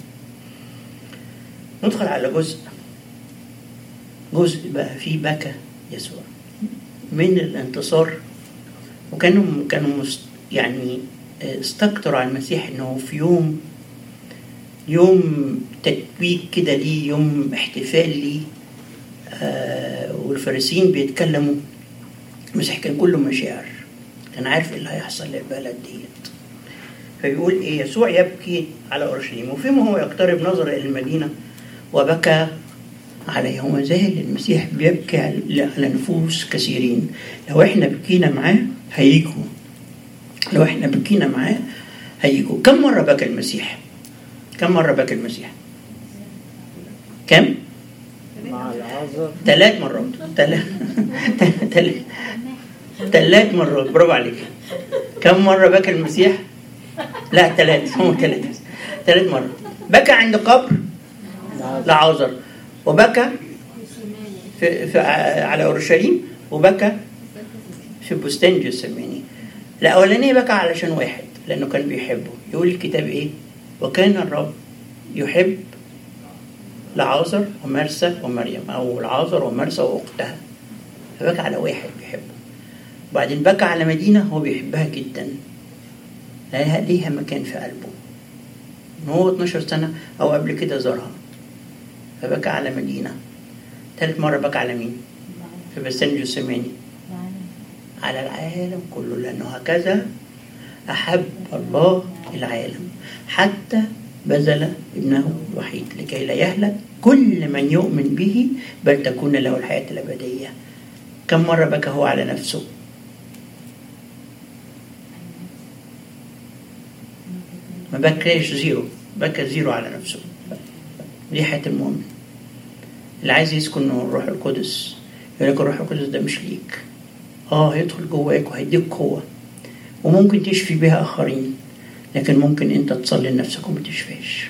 ندخل على جزء جزء بقى فيه بكى يسوع من الانتصار. وكانوا كانوا يعني استكتروا على المسيح انه في يوم يوم تتويج كده ليه، يوم احتفال ليه، آه والفارسيين بيتكلموا. المسيح كان كله مشاعر، كان عارف ايه اللي هيحصل للبلد ديت. فيقول ايه؟ يسوع يبكي على اورشليم وفيما هو يقترب نظر الى المدينه وبكى عليها. وما زال المسيح بيبكي على نفوس كثيرين. لو احنا بكينا معاه هيجوا، لو احنا بكينا معاه هيجوا. كم مره بكى المسيح؟ كم مرة بكى المسيح؟ كم؟ مع العذر ثلاث مرات. ثلاث ثلاث ثلاث مرات. برافو عليك. كم مرة بكى المسيح؟ لا ثلاث، هم ثلاث ثلاث مرات. بكى عند قبر لعازر، وبكى في, في على اورشليم، وبكى في بستان جثماني. الاولاني بكى علشان واحد لانه كان بيحبه. يقول الكتاب ايه؟ وكان الرب يحب لعازر ومرسى ومريم، أو لعازر ومرسى وأختها. فبكى على واحد بيحبه. وبعدين بكى على مدينة هو بيحبها جدا، لها ليها مكان في قلبه، إن هو اتناشر سنة أو قبل كده زارها. فبكى على مدينة. ثالث مرة بكى على مين؟ في بستان جثماني، على العالم كله، لأنه هكذا أحب الله العالم حتى بذل ابنه الوحيد لكي لا يهلك كل من يؤمن به بل تكون له الحياة الأبدية. كم مرة بكى هو على نفسه؟ ما بكاش زيرو، بكى زيرو على نفسه. دي حياة المؤمن اللي عايز يسكن الروح القدس. يقول لك الروح القدس ده مش ليك، اه هيدخل جواك وهيديك قوة وممكن تشفي بها آخرين، لكن ممكن انت تصلي لنفسك وما تشفيش،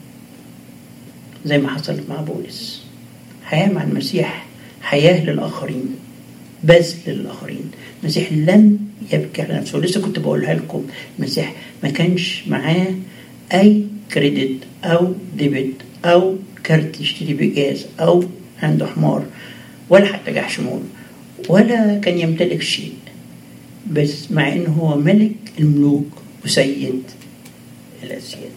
زي ما حصلت مع بولس. حياة مع المسيح حياة للآخرين، بذل للآخرين. المسيح لم يبكي على نفسه. لسه كنت بقولها لكم، المسيح ما كانش معاه أي كريدت أو ديبت أو كارت يشتري بجاز أو عنده حمار ولا حتى جحشمول ولا كان يمتلك شيء، بس مع إنه هو ملك الملوك وسيد الأسياد.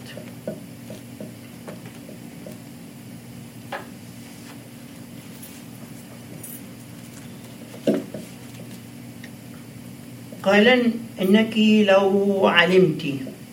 قائلا إنك لو علمتي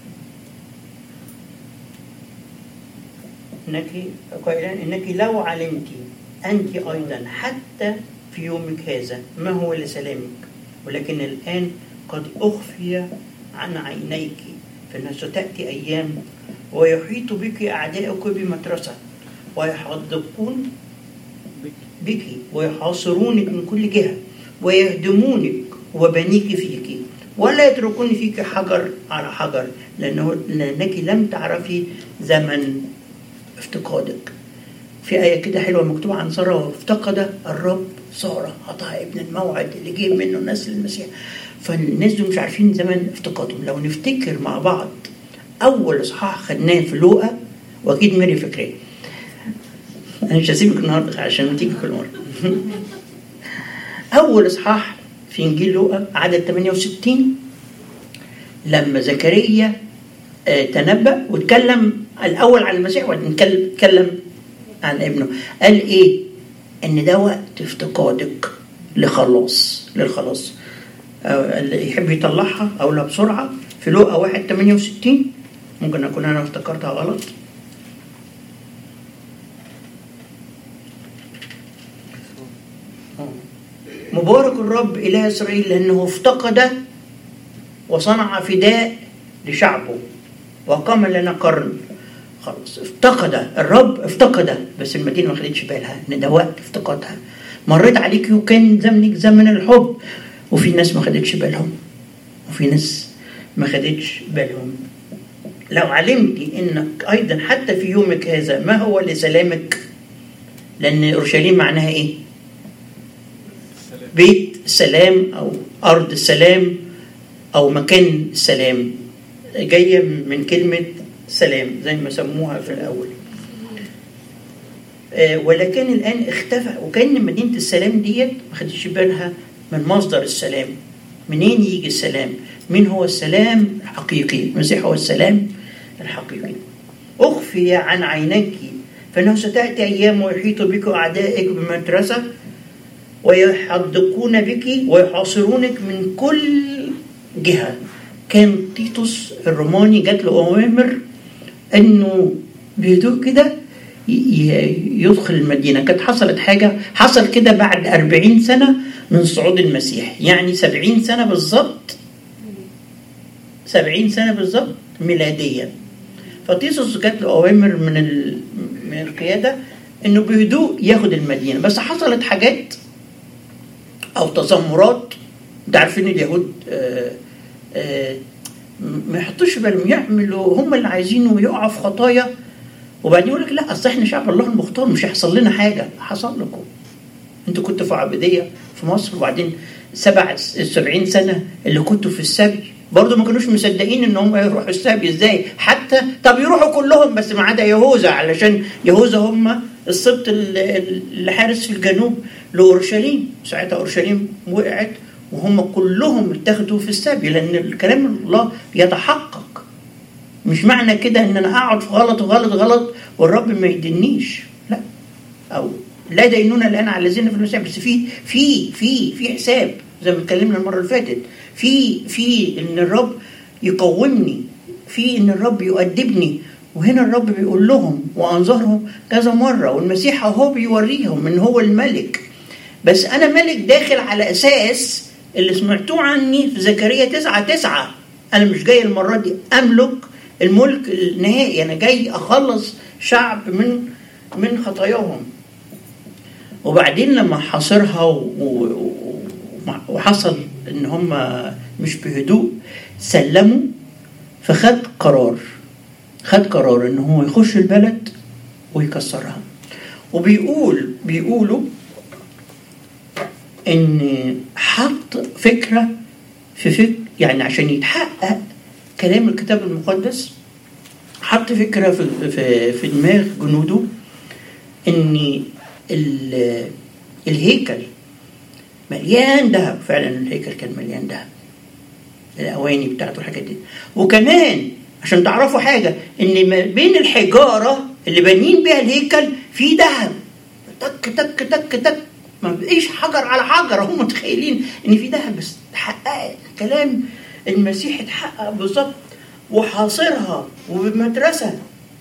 إنك قائلا إنك لو علمتي أنت أيضا حتى في يومك هذا ما هو لسلامك، ولكن الآن قد أخفي عن عينيك، فإنها ستأتي أيام ويحيط بك أعداؤك بمترسة ويحدقون بك ويحاصرونك من كل جهة ويهدمونك وبنيك فيك ولا يتركون فيك حجر على حجر، لأنه لأنك لم تعرفي زمن افتقادك. في آية كده حلوة مكتوبة عن سارة، وافتقد الرب سارة عطاها ابن الموعد اللي جاي منه نسل المسيح. فالناس دول مش عارفين زمن افتقادهم. لو نفتكر مع بعض أول إصحاح خدناه في لوقا، وأكيد ميري فكرة، أنا مش هسيبك النهاردة عشان تيجي كل مرة. أول إصحاح في إنجيل لوقا عدد ثمانية وستين، لما زكريا تنبأ وتكلم الأول عن المسيح وتكلم عن ابنه، قال إيه؟ إن ده وقت افتقادك لخلاص للخلاص. اللي يحب يطلعها أو لا بسرعة في لوقا واحد ثمانية وستين، ممكن أكون أنا افتكرتها غلط. مبارك الرب إله إسرائيل لأنه افتقد وصنع فداء لشعبه وقام لنا قرن. خلاص افتقد الرب، افتقد، بس المدينة ما خدتش بالها ان ده وقت افتقادها. مريت عليك وكان زمنك زمن الحب، وفي ناس ما خدتش بالهم وفي ناس ما خدتش بالهم. لو علمتي انك ايضا حتى في يومك هذا ما هو لسلامك، لان اورشليم معناها ايه؟ بيت السلام او ارض السلام او مكان السلام، جايه من كلمه سلام زي ما سموها في الأول. آه ولكن الآن اختفى، وكأن مدينة السلام ديت ما خدتش بالها من مصدر السلام، منين يجي السلام، مين هو السلام الحقيقي. المسيح هو السلام الحقيقي. أخفي عن عينيك فإنه ستأتي أيام ويحيط بك أعدائك بمترسة ويحدقون بك ويحاصرونك من كل جهة. كان تيتوس الروماني جات له أوامر انه بهدوء كده يدخل المدينة. كانت حصلت حاجة، حصل كده بعد أربعين سنة من صعود المسيح، يعني سبعين سنة بالضبط، سبعين سنة بالضبط ميلاديا. فتيتوس جات له أوامر من من القيادة انه بهدوء ياخد المدينة، بس حصلت حاجات او تذمرات. انتوا عارفين اليهود آآ آآ ما يحطوش بالهم، يعملوا هم اللي عايزينه، يقعوا في خطايا، وبعدين يقول لك لا اصل احنا شعب الله المختار مش هيحصل لنا حاجه. حصل لكم، انتوا كنتوا في عبوديه في مصر، وبعدين سبع سبعين سنه اللي كنتوا في السبي برضه ما كانوش مصدقين ان هم يروحوا السبي ازاي. حتى طب يروحوا كلهم بس ما عدا يهوذا، علشان يهوذا هم السبط اللي حارس في الجنوب لاورشليم. ساعتها اورشليم وقعت وهم كلهم اتخذوا في السبي، لأن الكلام الله يتحقق. مش معنى كده ان انا اقعد في غلط وغلط غلط والرب ما يدنيش، لا، او لا دينون الان على الذين في المسيح، بس في في في في حساب زي ما اتكلمنا المره اللي فاتت، في في ان الرب يقومني، في ان الرب يؤدبني. وهنا الرب بيقول لهم وانظرهم كذا مره، والمسيح هو بيوريهم ان هو الملك، بس انا ملك داخل على اساس اللي سمعتوه عني في زكريا تسعة تسعة. انا مش جاي المره دي املك الملك النهائي، انا جاي اخلص شعب من من خطاياهم. وبعدين لما حاصرها وحصل ان هم مش بهدوء سلموا، فخد قرار خد قرار ان هو يخش البلد ويكسرها. وبيقول بيقولوا ان حط فكرة في فكر، يعني عشان يتحقق كلام الكتاب المقدس حط فكرة في, في, في دماغ جنوده ان الهيكل مليان ذهب. فعلا الهيكل كان مليان ذهب، الاواني بتاعته الحاجات دي. وكمان عشان تعرفوا حاجة، ان ما بين الحجارة اللي بانيين بيها الهيكل في ذهب، تك تك تك تك، ما بقيش حجر على حجر. هم متخيلين ان في ذهب، بس تحقق كلام المسيح اتحقق بالظبط. وحاصرها وبمدرسة،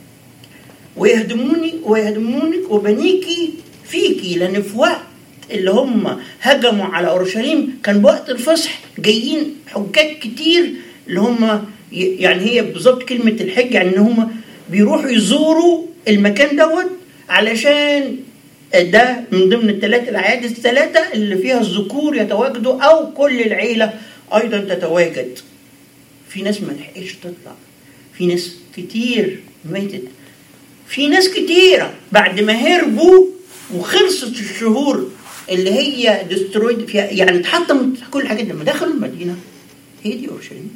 ويهدموني ويهدمونك وبنيكي فيكي. لان في وقت اللي هم هجموا على اورشليم كان بوقت الفصح، جايين حجاج كتير اللي هم يعني هي بالظبط كلمة الحج، يعني ان هم بيروحوا يزوروا المكان دوت علشان ده من ضمن الثلاث الأعياد الثلاثة اللي فيها الذكور يتواجدوا أو كل العيلة أيضا تتواجد. في ناس ما لحقتش تطلع، في ناس كتير ماتت، في ناس كتيرة بعد ما هربوا وخلصت الشهور اللي هي دسترويد فيها، يعني اتحطمت كل الحاجات. لما دخلوا المدينة، هي دي أورشليم،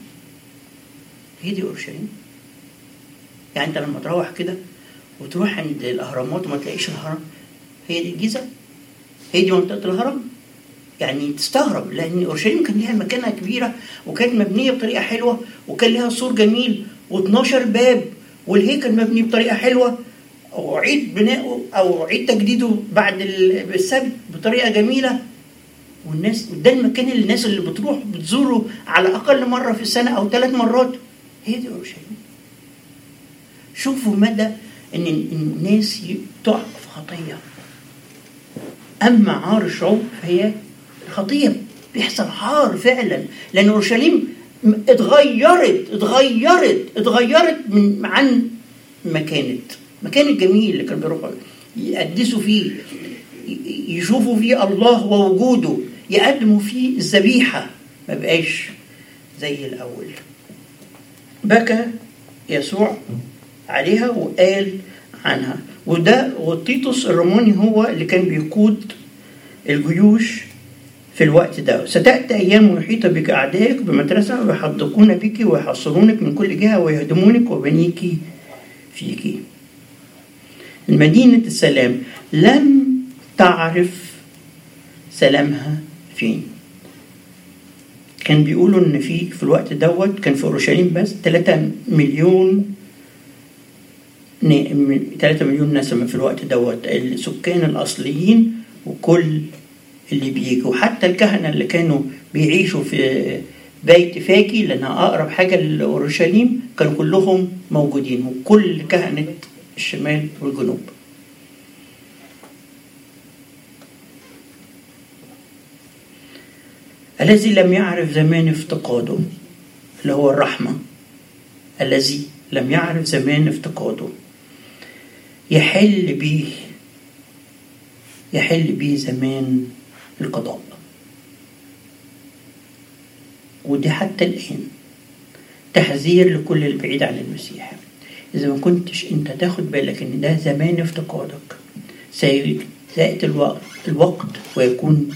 هي دي أورشليم. يعني أنت لما تروح كده وتروح عند الأهرامات وما تلاقيش الهرم، هي دي الجيزة، هي دي منطقة الهرم. يعني تستغرب، لأن أورشليم كان لها مكانة كبيرة، وكانت مبنية بطريقة حلوة، وكان لها سور جميل واثناشر باب، والهيكل مبني بطريقة حلوة، وعيد بناؤه أو عيد تجديده بعد السبت بطريقة جميلة. والناس ده المكان اللي الناس اللي بتروح بتزوره على أقل مرة في السنة أو ثلاث مرات. هي دي أورشليم. شوفوا مدى إن الناس تقع في خطية. أما عار الشعوب فهي خطية، بيحصل عار فعلا، لأن أورشليم اتغيرت اتغيرت اتغيرت من عن ما كانت. مكان الجميل اللي كانوا بيروحوا يقدسوا فيه، يشوفوا فيه الله ووجوده، يقدموا فيه الذبيحة، ما بقاش زي الأول. بكى يسوع عليها وقال عنها. وده وتيتوس الروماني هو اللي كان بيقود الجيوش في الوقت ده. ستأتي أيام يحيط بك أعدائك بمدرسة، ويحدقون بك ويحصرونك من كل جهة، ويهدمونك وبنيك فيك. المدينة السلام لم تعرف سلامها فين. كان بيقولوا إن في في الوقت دوت كان في أورشليم بس ثلاثة مليون ثلاثة مليون نسمة في الوقت دوت، السكان الأصليين وكل اللي بيجوا، حتى الكهنة اللي كانوا بيعيشوا في بيت فاكي لأنها أقرب حاجة لأورشليم كانوا كلهم موجودين، وكل كهنة الشمال والجنوب. الذي لم يعرف زمان افتقاده، اللي هو الرحمة، الذي لم يعرف زمان افتقاده يحل بيه يحل بيه زمان القضاء. ودي حتى الآن تحذير لكل البعيد عن المسيح. إذا ما كنتش أنت تاخد بالك إن ده زمان افتقادك، سيأتي الوقت الوقت ويكون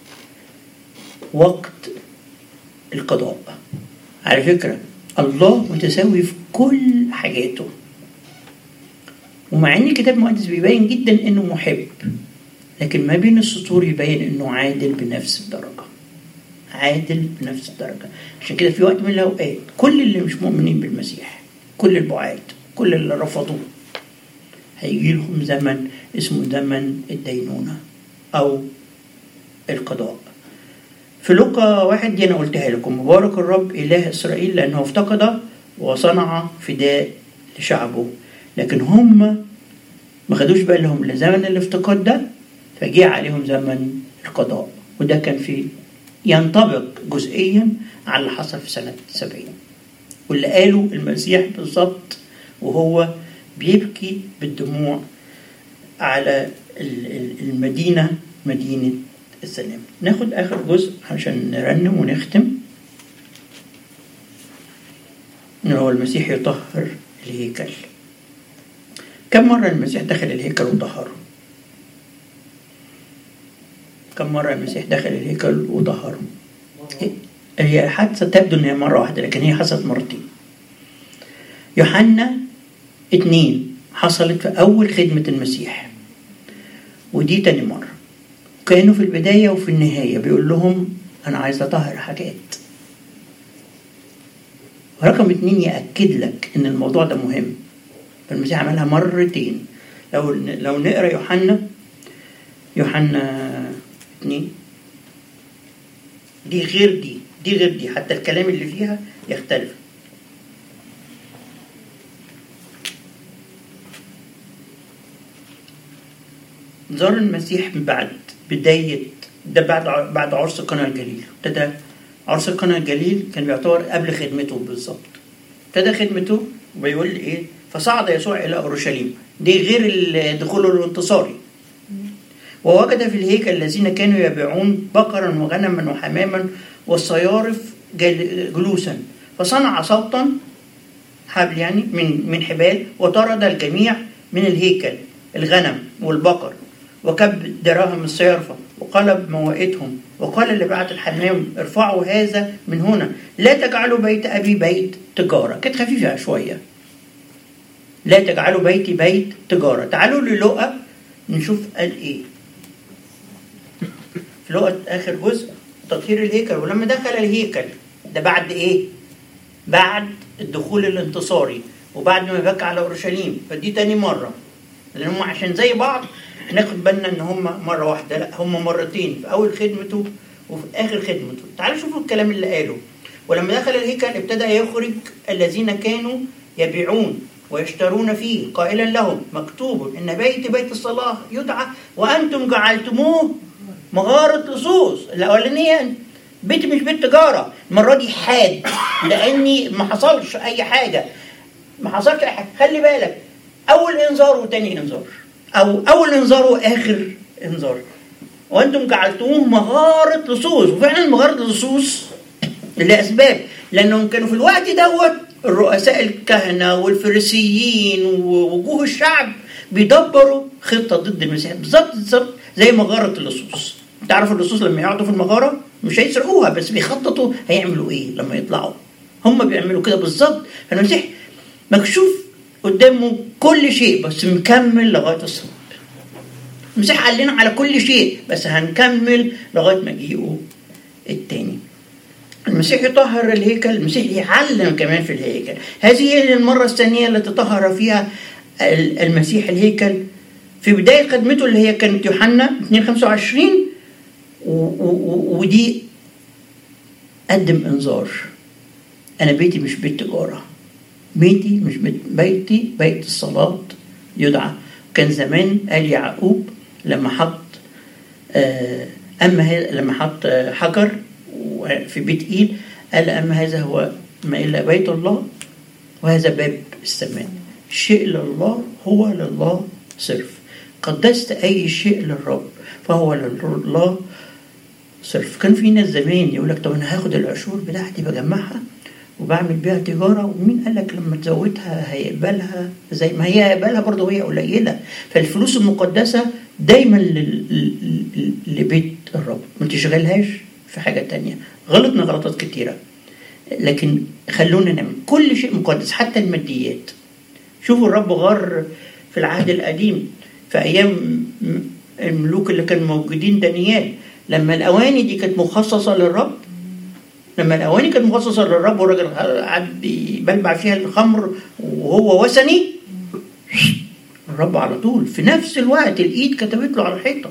وقت القضاء. على فكرة الله متساوي في كل حاجاته، ومع ان الكتاب المقدس بيبين جدا انه محب، لكن ما بين السطور يبين انه عادل بنفس الدرجة، عادل بنفس الدرجة. عشان كده في وقت من الاوقات كل اللي مش مؤمنين بالمسيح، كل البعاد، كل اللي رفضوه، هيجي لهم زمن اسمه زمن الدينونة او القضاء. في لوقا واحد دي انا قلتها لكم: مبارك الرب اله اسرائيل لانه افتقد وصنع فداء لشعبه. لكن هم ما خدوش بالهم لزمن الافتقاد ده، فجاء عليهم زمن القضاء. وده كان في ينطبق جزئيا على اللي حصل في سنة سبعين، واللي قاله المسيح بالضبط وهو بيبكي بالدموع على المدينة، مدينة السلام. ناخد آخر جزء عشان نرنم ونختم، إنه هو المسيح يطهر الهيكل. كم مرة المسيح دخل الهيكل وطهره؟ كم مرة المسيح دخل الهيكل وطهره؟ هي حادثة تبدو إنها مرة واحدة، لكن هي حصلت مرتين. يوحنا اتنين حصلت في أول خدمة المسيح، ودي تاني مرة. كانوا في البداية وفي النهاية بيقول لهم أنا عايز أطهر حاجات. رقم اتنين يأكد لك إن الموضوع ده مهم، فالمسيح عملها مرتين. لو لو نقرأ يوحنا يوحنا اتنين، دي غير دي دي غير دي، حتى الكلام اللي فيها يختلف. زار المسيح بعد بداية ده بعد بعد عرس قنا الجليل. ابتدى عرس قنا الجليل كان بيعتبر قبل خدمته بالظبط. ابتدى خدمته وبيقول ايه؟ فصعد يسوع الى اورشليم، دي غير الدخول الانتصاري. ووجد في الهيكل الذين كانوا يبيعون بقرا وغنما وحماما والصيارف جلوسا، فصنع صوتا حبل يعني من من حبال، وطرد الجميع من الهيكل الغنم والبقر، وكب دراهم الصيارفة، وقلب موائدهم، وقال لبعض الحمام ارفعوا هذا من هنا، لا تجعلوا بيت أبي بيت تجارة. كانت خفيفة شوية، لا تجعلوا بيتي بيت تجارة. تعالوا للقا نشوف قال ايه في لقا آخر جزء، تطهير الهيكل. ولما دخل الهيكل ده بعد ايه؟ بعد الدخول الانتصاري وبعد ما بكى على اورشليم. فدي تاني مرة، لأن هم عشان زي بعض ناخد بالنا ان هم مرة واحدة، لا هم مرتين، في اول خدمته وفي اخر خدمته. تعالوا شوفوا الكلام اللي قاله. ولما دخل الهيكل ابتدأ يخرج الذين كانوا يبيعون ويشترون فيه، قائلا لهم مكتوب ان بيت بيت الصلاة يدعى وانتم جعلتموه مغارة لصوص. الاولانية بيت مش بيت تجارة، المرة دي حاد، لاني ما حصلش اي حاجة، ما حصلش اي حاجة. خلي بالك، اول انذار وتاني انذار، او اول انذار واخر انذار. وانتم جعلتموه مغارة لصوص. وفعلا مغارة لصوص لاسباب، لانهم كانوا في الوقت دوت الرؤساء الكهنة والفريسيين ووجوه الشعب بيدبروا خطة ضد المسيح بالظبط بالظبط زي مغارة اللصوص. تعرفوا اللصوص لما يقعدوا في المغارة مش هيسرقوها، بس بيخططوا هيعملوا ايه لما يطلعوا. هم بيعملوا كده بالظبط. فالمسيح مكشوف قدامه كل شيء، بس مكمل لغاية الصليب. المسيح قال لنا على كل شيء، بس هنكمل لغاية مجيئه التاني. المسيح يطهر الهيكل، المسيح يعلم كمان في الهيكل. هذه هي المرة الثانية التي طهر فيها المسيح الهيكل في بداية خدمته، اللي هي كانت يوحنا اثنين خمسة وعشرين. ودي قدم انذار، أنا بيتي مش بيت تجارة، بيتي مش بيت بيتي بيت الصلاة يدعى. كان زمان قال يعقوب لما حط أما لما حط حجر في بيت إيل، قال أما هذا هو ما إلا بيت الله وهذا باب السماء. شيء لله هو لله صرف. قدست أي شيء للرب فهو لله صرف. كان في ناس زمان يقول لك طب أنا هاخد العشور بتاعتي بجمعها وبعمل بيها تجارة، ومين قال لك لما تزودها هيقبلها زي ما هي هيقبلها برضه وهي قليلة. فالفلوس المقدسة دايما لبيت الرب، ما تشغلهاش في حاجة تانية. غلطنا غلطات كتيرة، لكن خلونا نعمل كل شيء مقدس حتى الماديات. شوفوا الرب غار في العهد القديم في أيام الملوك اللي كانوا موجودين دانيال، لما الأواني دي كانت مخصصة للرب، لما الأواني كانت مخصصة للرب والراجل قعد يبلبع فيها الخمر وهو وثني، الرب على طول في نفس الوقت الإيد كتبت له على الحيطة.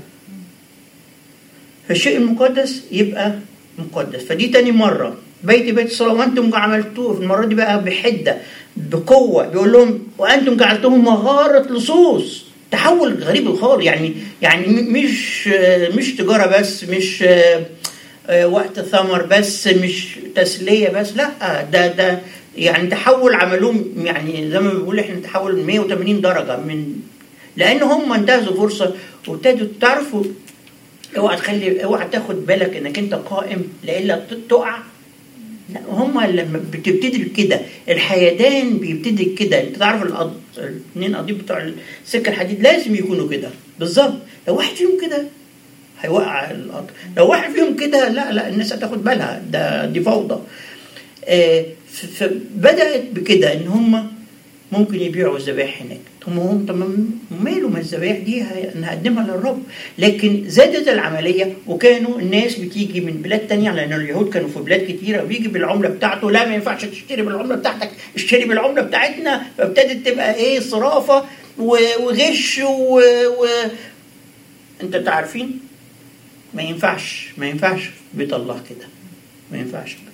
فالشيء المقدس يبقى مقدس. فدي تاني مرة بيت بيت الصلاة وأنتم عملتوه. في المرة دي بقى بحدة بقوة، بيقول لهم وأنتم جعلتوه مغارة لصوص. تحول غريب الخالص، يعني يعني مش مش تجارة بس، مش وقت ثمر بس، مش تسلية بس، لا ده ده يعني تحول عملوه، يعني زي ما بيقول احنا تحول مية وثمانين درجة، من لأن هم انتهزوا فرصة وابتدوا. تعرفوا اوعى تخلي اوعى تاخد بالك انك انت قائم لإلا تقع. لا، هم لما بتبتدي كده الحيدان بيبتدي كده. انت تعرف الاثنين قضيب بتوع السكه الحديد لازم يكونوا كده بالظبط. لو واحد فيهم كده هيوقع القطر، لو واحد فيهم كده لا لا الناس هتاخد بالها، ده دي فوضى. آه فبدات بكده ان هم ممكن يبيعوا الذبائح هناك. هم هم طب ماله ما الذبائح دي هنقدمها للرب. لكن زادت العمليه وكانوا الناس بتيجي من بلاد تانية، لان اليهود كانوا في بلاد كتيره وبيجي بالعمله بتاعته. لا ما ينفعش تشتري بالعمله بتاعتك، اشتري بالعمله بتاعتنا. فابتدت تبقى ايه صرافه وغش و... و... انت تعرفين ما ينفعش ما ينفعش بيت الله كده، ما ينفعش بيت الله.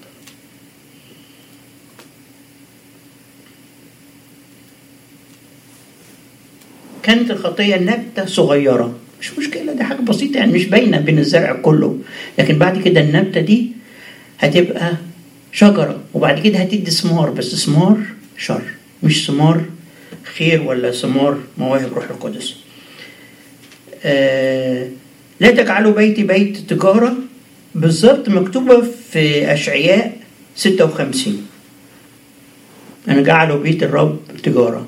كانت الخطية نبتة صغيرة مش مشكلة، دي حاجة بسيطة يعني مش باينة بين الزرع كله، لكن بعد كده النبتة دي هتبقى شجرة وبعد كده هتدي ثمار، بس ثمار شر مش ثمار خير ولا ثمار مواهب روح القدس. آه لا تجعلوا بيتي بيت تجارة، بالضبط مكتوبة في أشعياء ستة وخمسين، أنا جعلوا بيت الرب تجارة.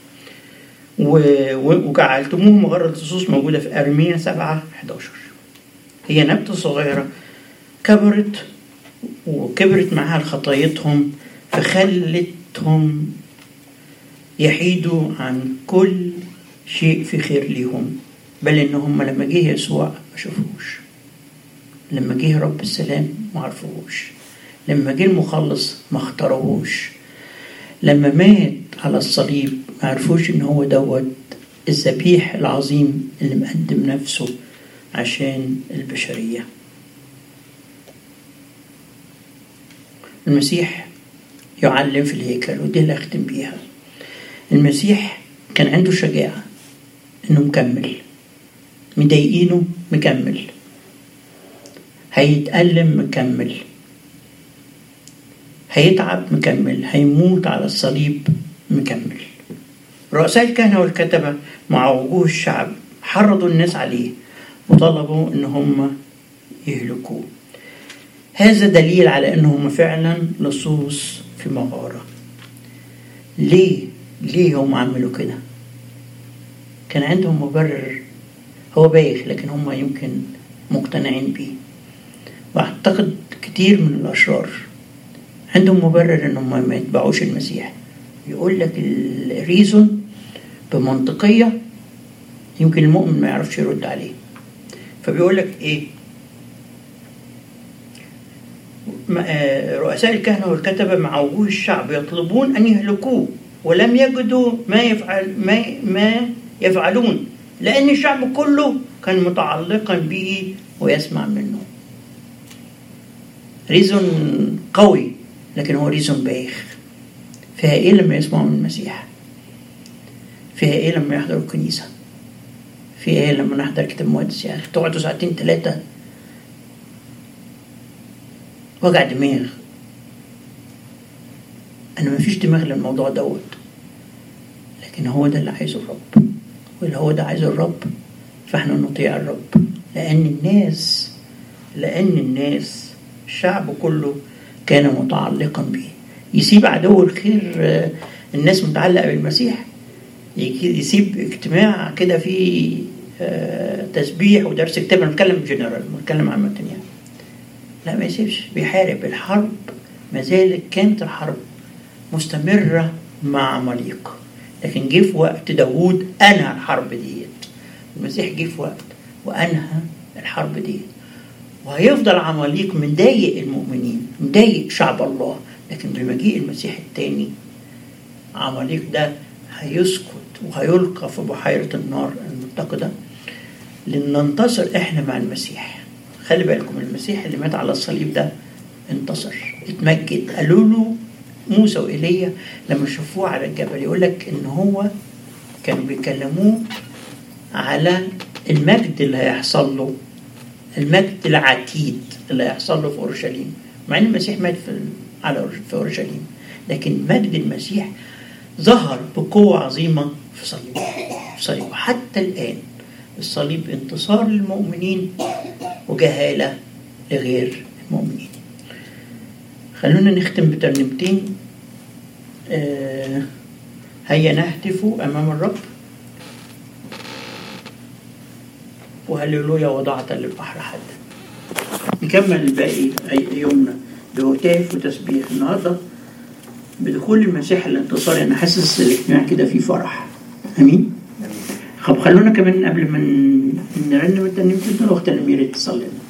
وجعلتموه مغرة لصوص، موجودة في أرميا سبعة حداشر. هي نبتة صغيرة كبرت وكبرت معها خطايتهم فخلتهم يحيدوا عن كل شيء في خير ليهم، بل إنهم لما جه يسوع ما شافوش، لما جه رب السلام ما عرفوش، لما جه المخلص ما اختاروهوش، لما مات على الصليب ما عرفوش ان هو دوت الذبيح العظيم اللي مقدم نفسه عشان البشرية. المسيح يعلم في الهيكل، ودي اللي اختم بيها. المسيح كان عنده شجاعة انه مكمل، مضايقينه مكمل، هيتألم مكمل، هيتعب مكمل، هيموت على الصليب مكمل. رؤساء الكهنة والكتبة مع وجوه الشعب حرضوا الناس عليه وطلبوا ان هم يهلكوه. هذا دليل على انهم فعلا لصوص في مغارة. ليه ليه هم عملوا كده؟ كان عندهم مبرر هو بايخ لكن هم يمكن مقتنعين بيه. واعتقد كتير من الاشرار عندهم مبرر انهم ما يتبعوش المسيح. يقول لك الريزون بمنطقية يمكن المؤمن ما يعرفش يرد عليه. فبيقول لك ايه؟ رؤساء الكهنة والكتبة مع وجوه الشعب يطلبون ان يهلكوه ولم يجدوا ما يفعل ما ما يفعلون، لان الشعب كله كان متعلقا به ويسمع منه. ريزون قوي لكن هو ريزون بايخ. فيها ايه لما يسمعوا من المسيح؟ فيها ايه لما يحضروا الكنيسة؟ فيها ايه لما نحضر كتاب مقدس؟ يا اخي تقعدوا ساعتين ثلاثة وجع دماغ. انا ما فيش دماغ للموضوع دوت، لكن هو ده اللي عايزه الرب، واللي هو ده عايزه الرب فاحنا نطيع الرب. لان الناس لان الناس الشعب كله كان متعلقا به. يسيب عدو الخير الناس متعلقة بالمسيح؟ يسيب اجتماع كده فيه تسبيح ودرس كتاب؟ نتكلم جنرال، نتكلم عامة يعني. لا ما يسيبش، بيحارب. الحرب ما زالت كانت الحرب مستمرة مع عماليق، لكن جه في وقت داود أنهى الحرب ديت. المسيح جه في وقت وأنهى الحرب ديت، وهيفضل عماليق مضايق المؤمنين، مضايق شعب الله، لكن بمجيء المسيح الثاني عماليق ده هيسكت وهيلقى في بحيرة النار المتقدة لننتصر احنا مع المسيح. خلي بالكم المسيح اللي مات على الصليب ده انتصر، اتمجد. قالوا له موسى وإيليا لما شافوه على الجبل، يقول لك ان هو كانوا بيكلموه على المجد اللي هيحصل له، المجد العتيد اللي هيحصل له في أورشليم، مع ان المسيح مات في على في أورشليم، لكن مجد المسيح ظهر بقوة عظيمة في صليبه. في صليبه حتى الآن الصليب انتصار للمؤمنين وجهالة لغير المؤمنين. خلونا نختم بترنيمتين. آه هيا نهتف أمام الرب، وهللويا وضعت للبحر حدا. نكمل الباقي يومنا بهتاف وتسبيح. النهارده بدخول المسيح الانتصاري. أنا حاسس الاجتماع كده فيه فرح. أمين. طب خلونا كمان قبل ما نرنم الترنيمة دي وقت الأميرة تصلي.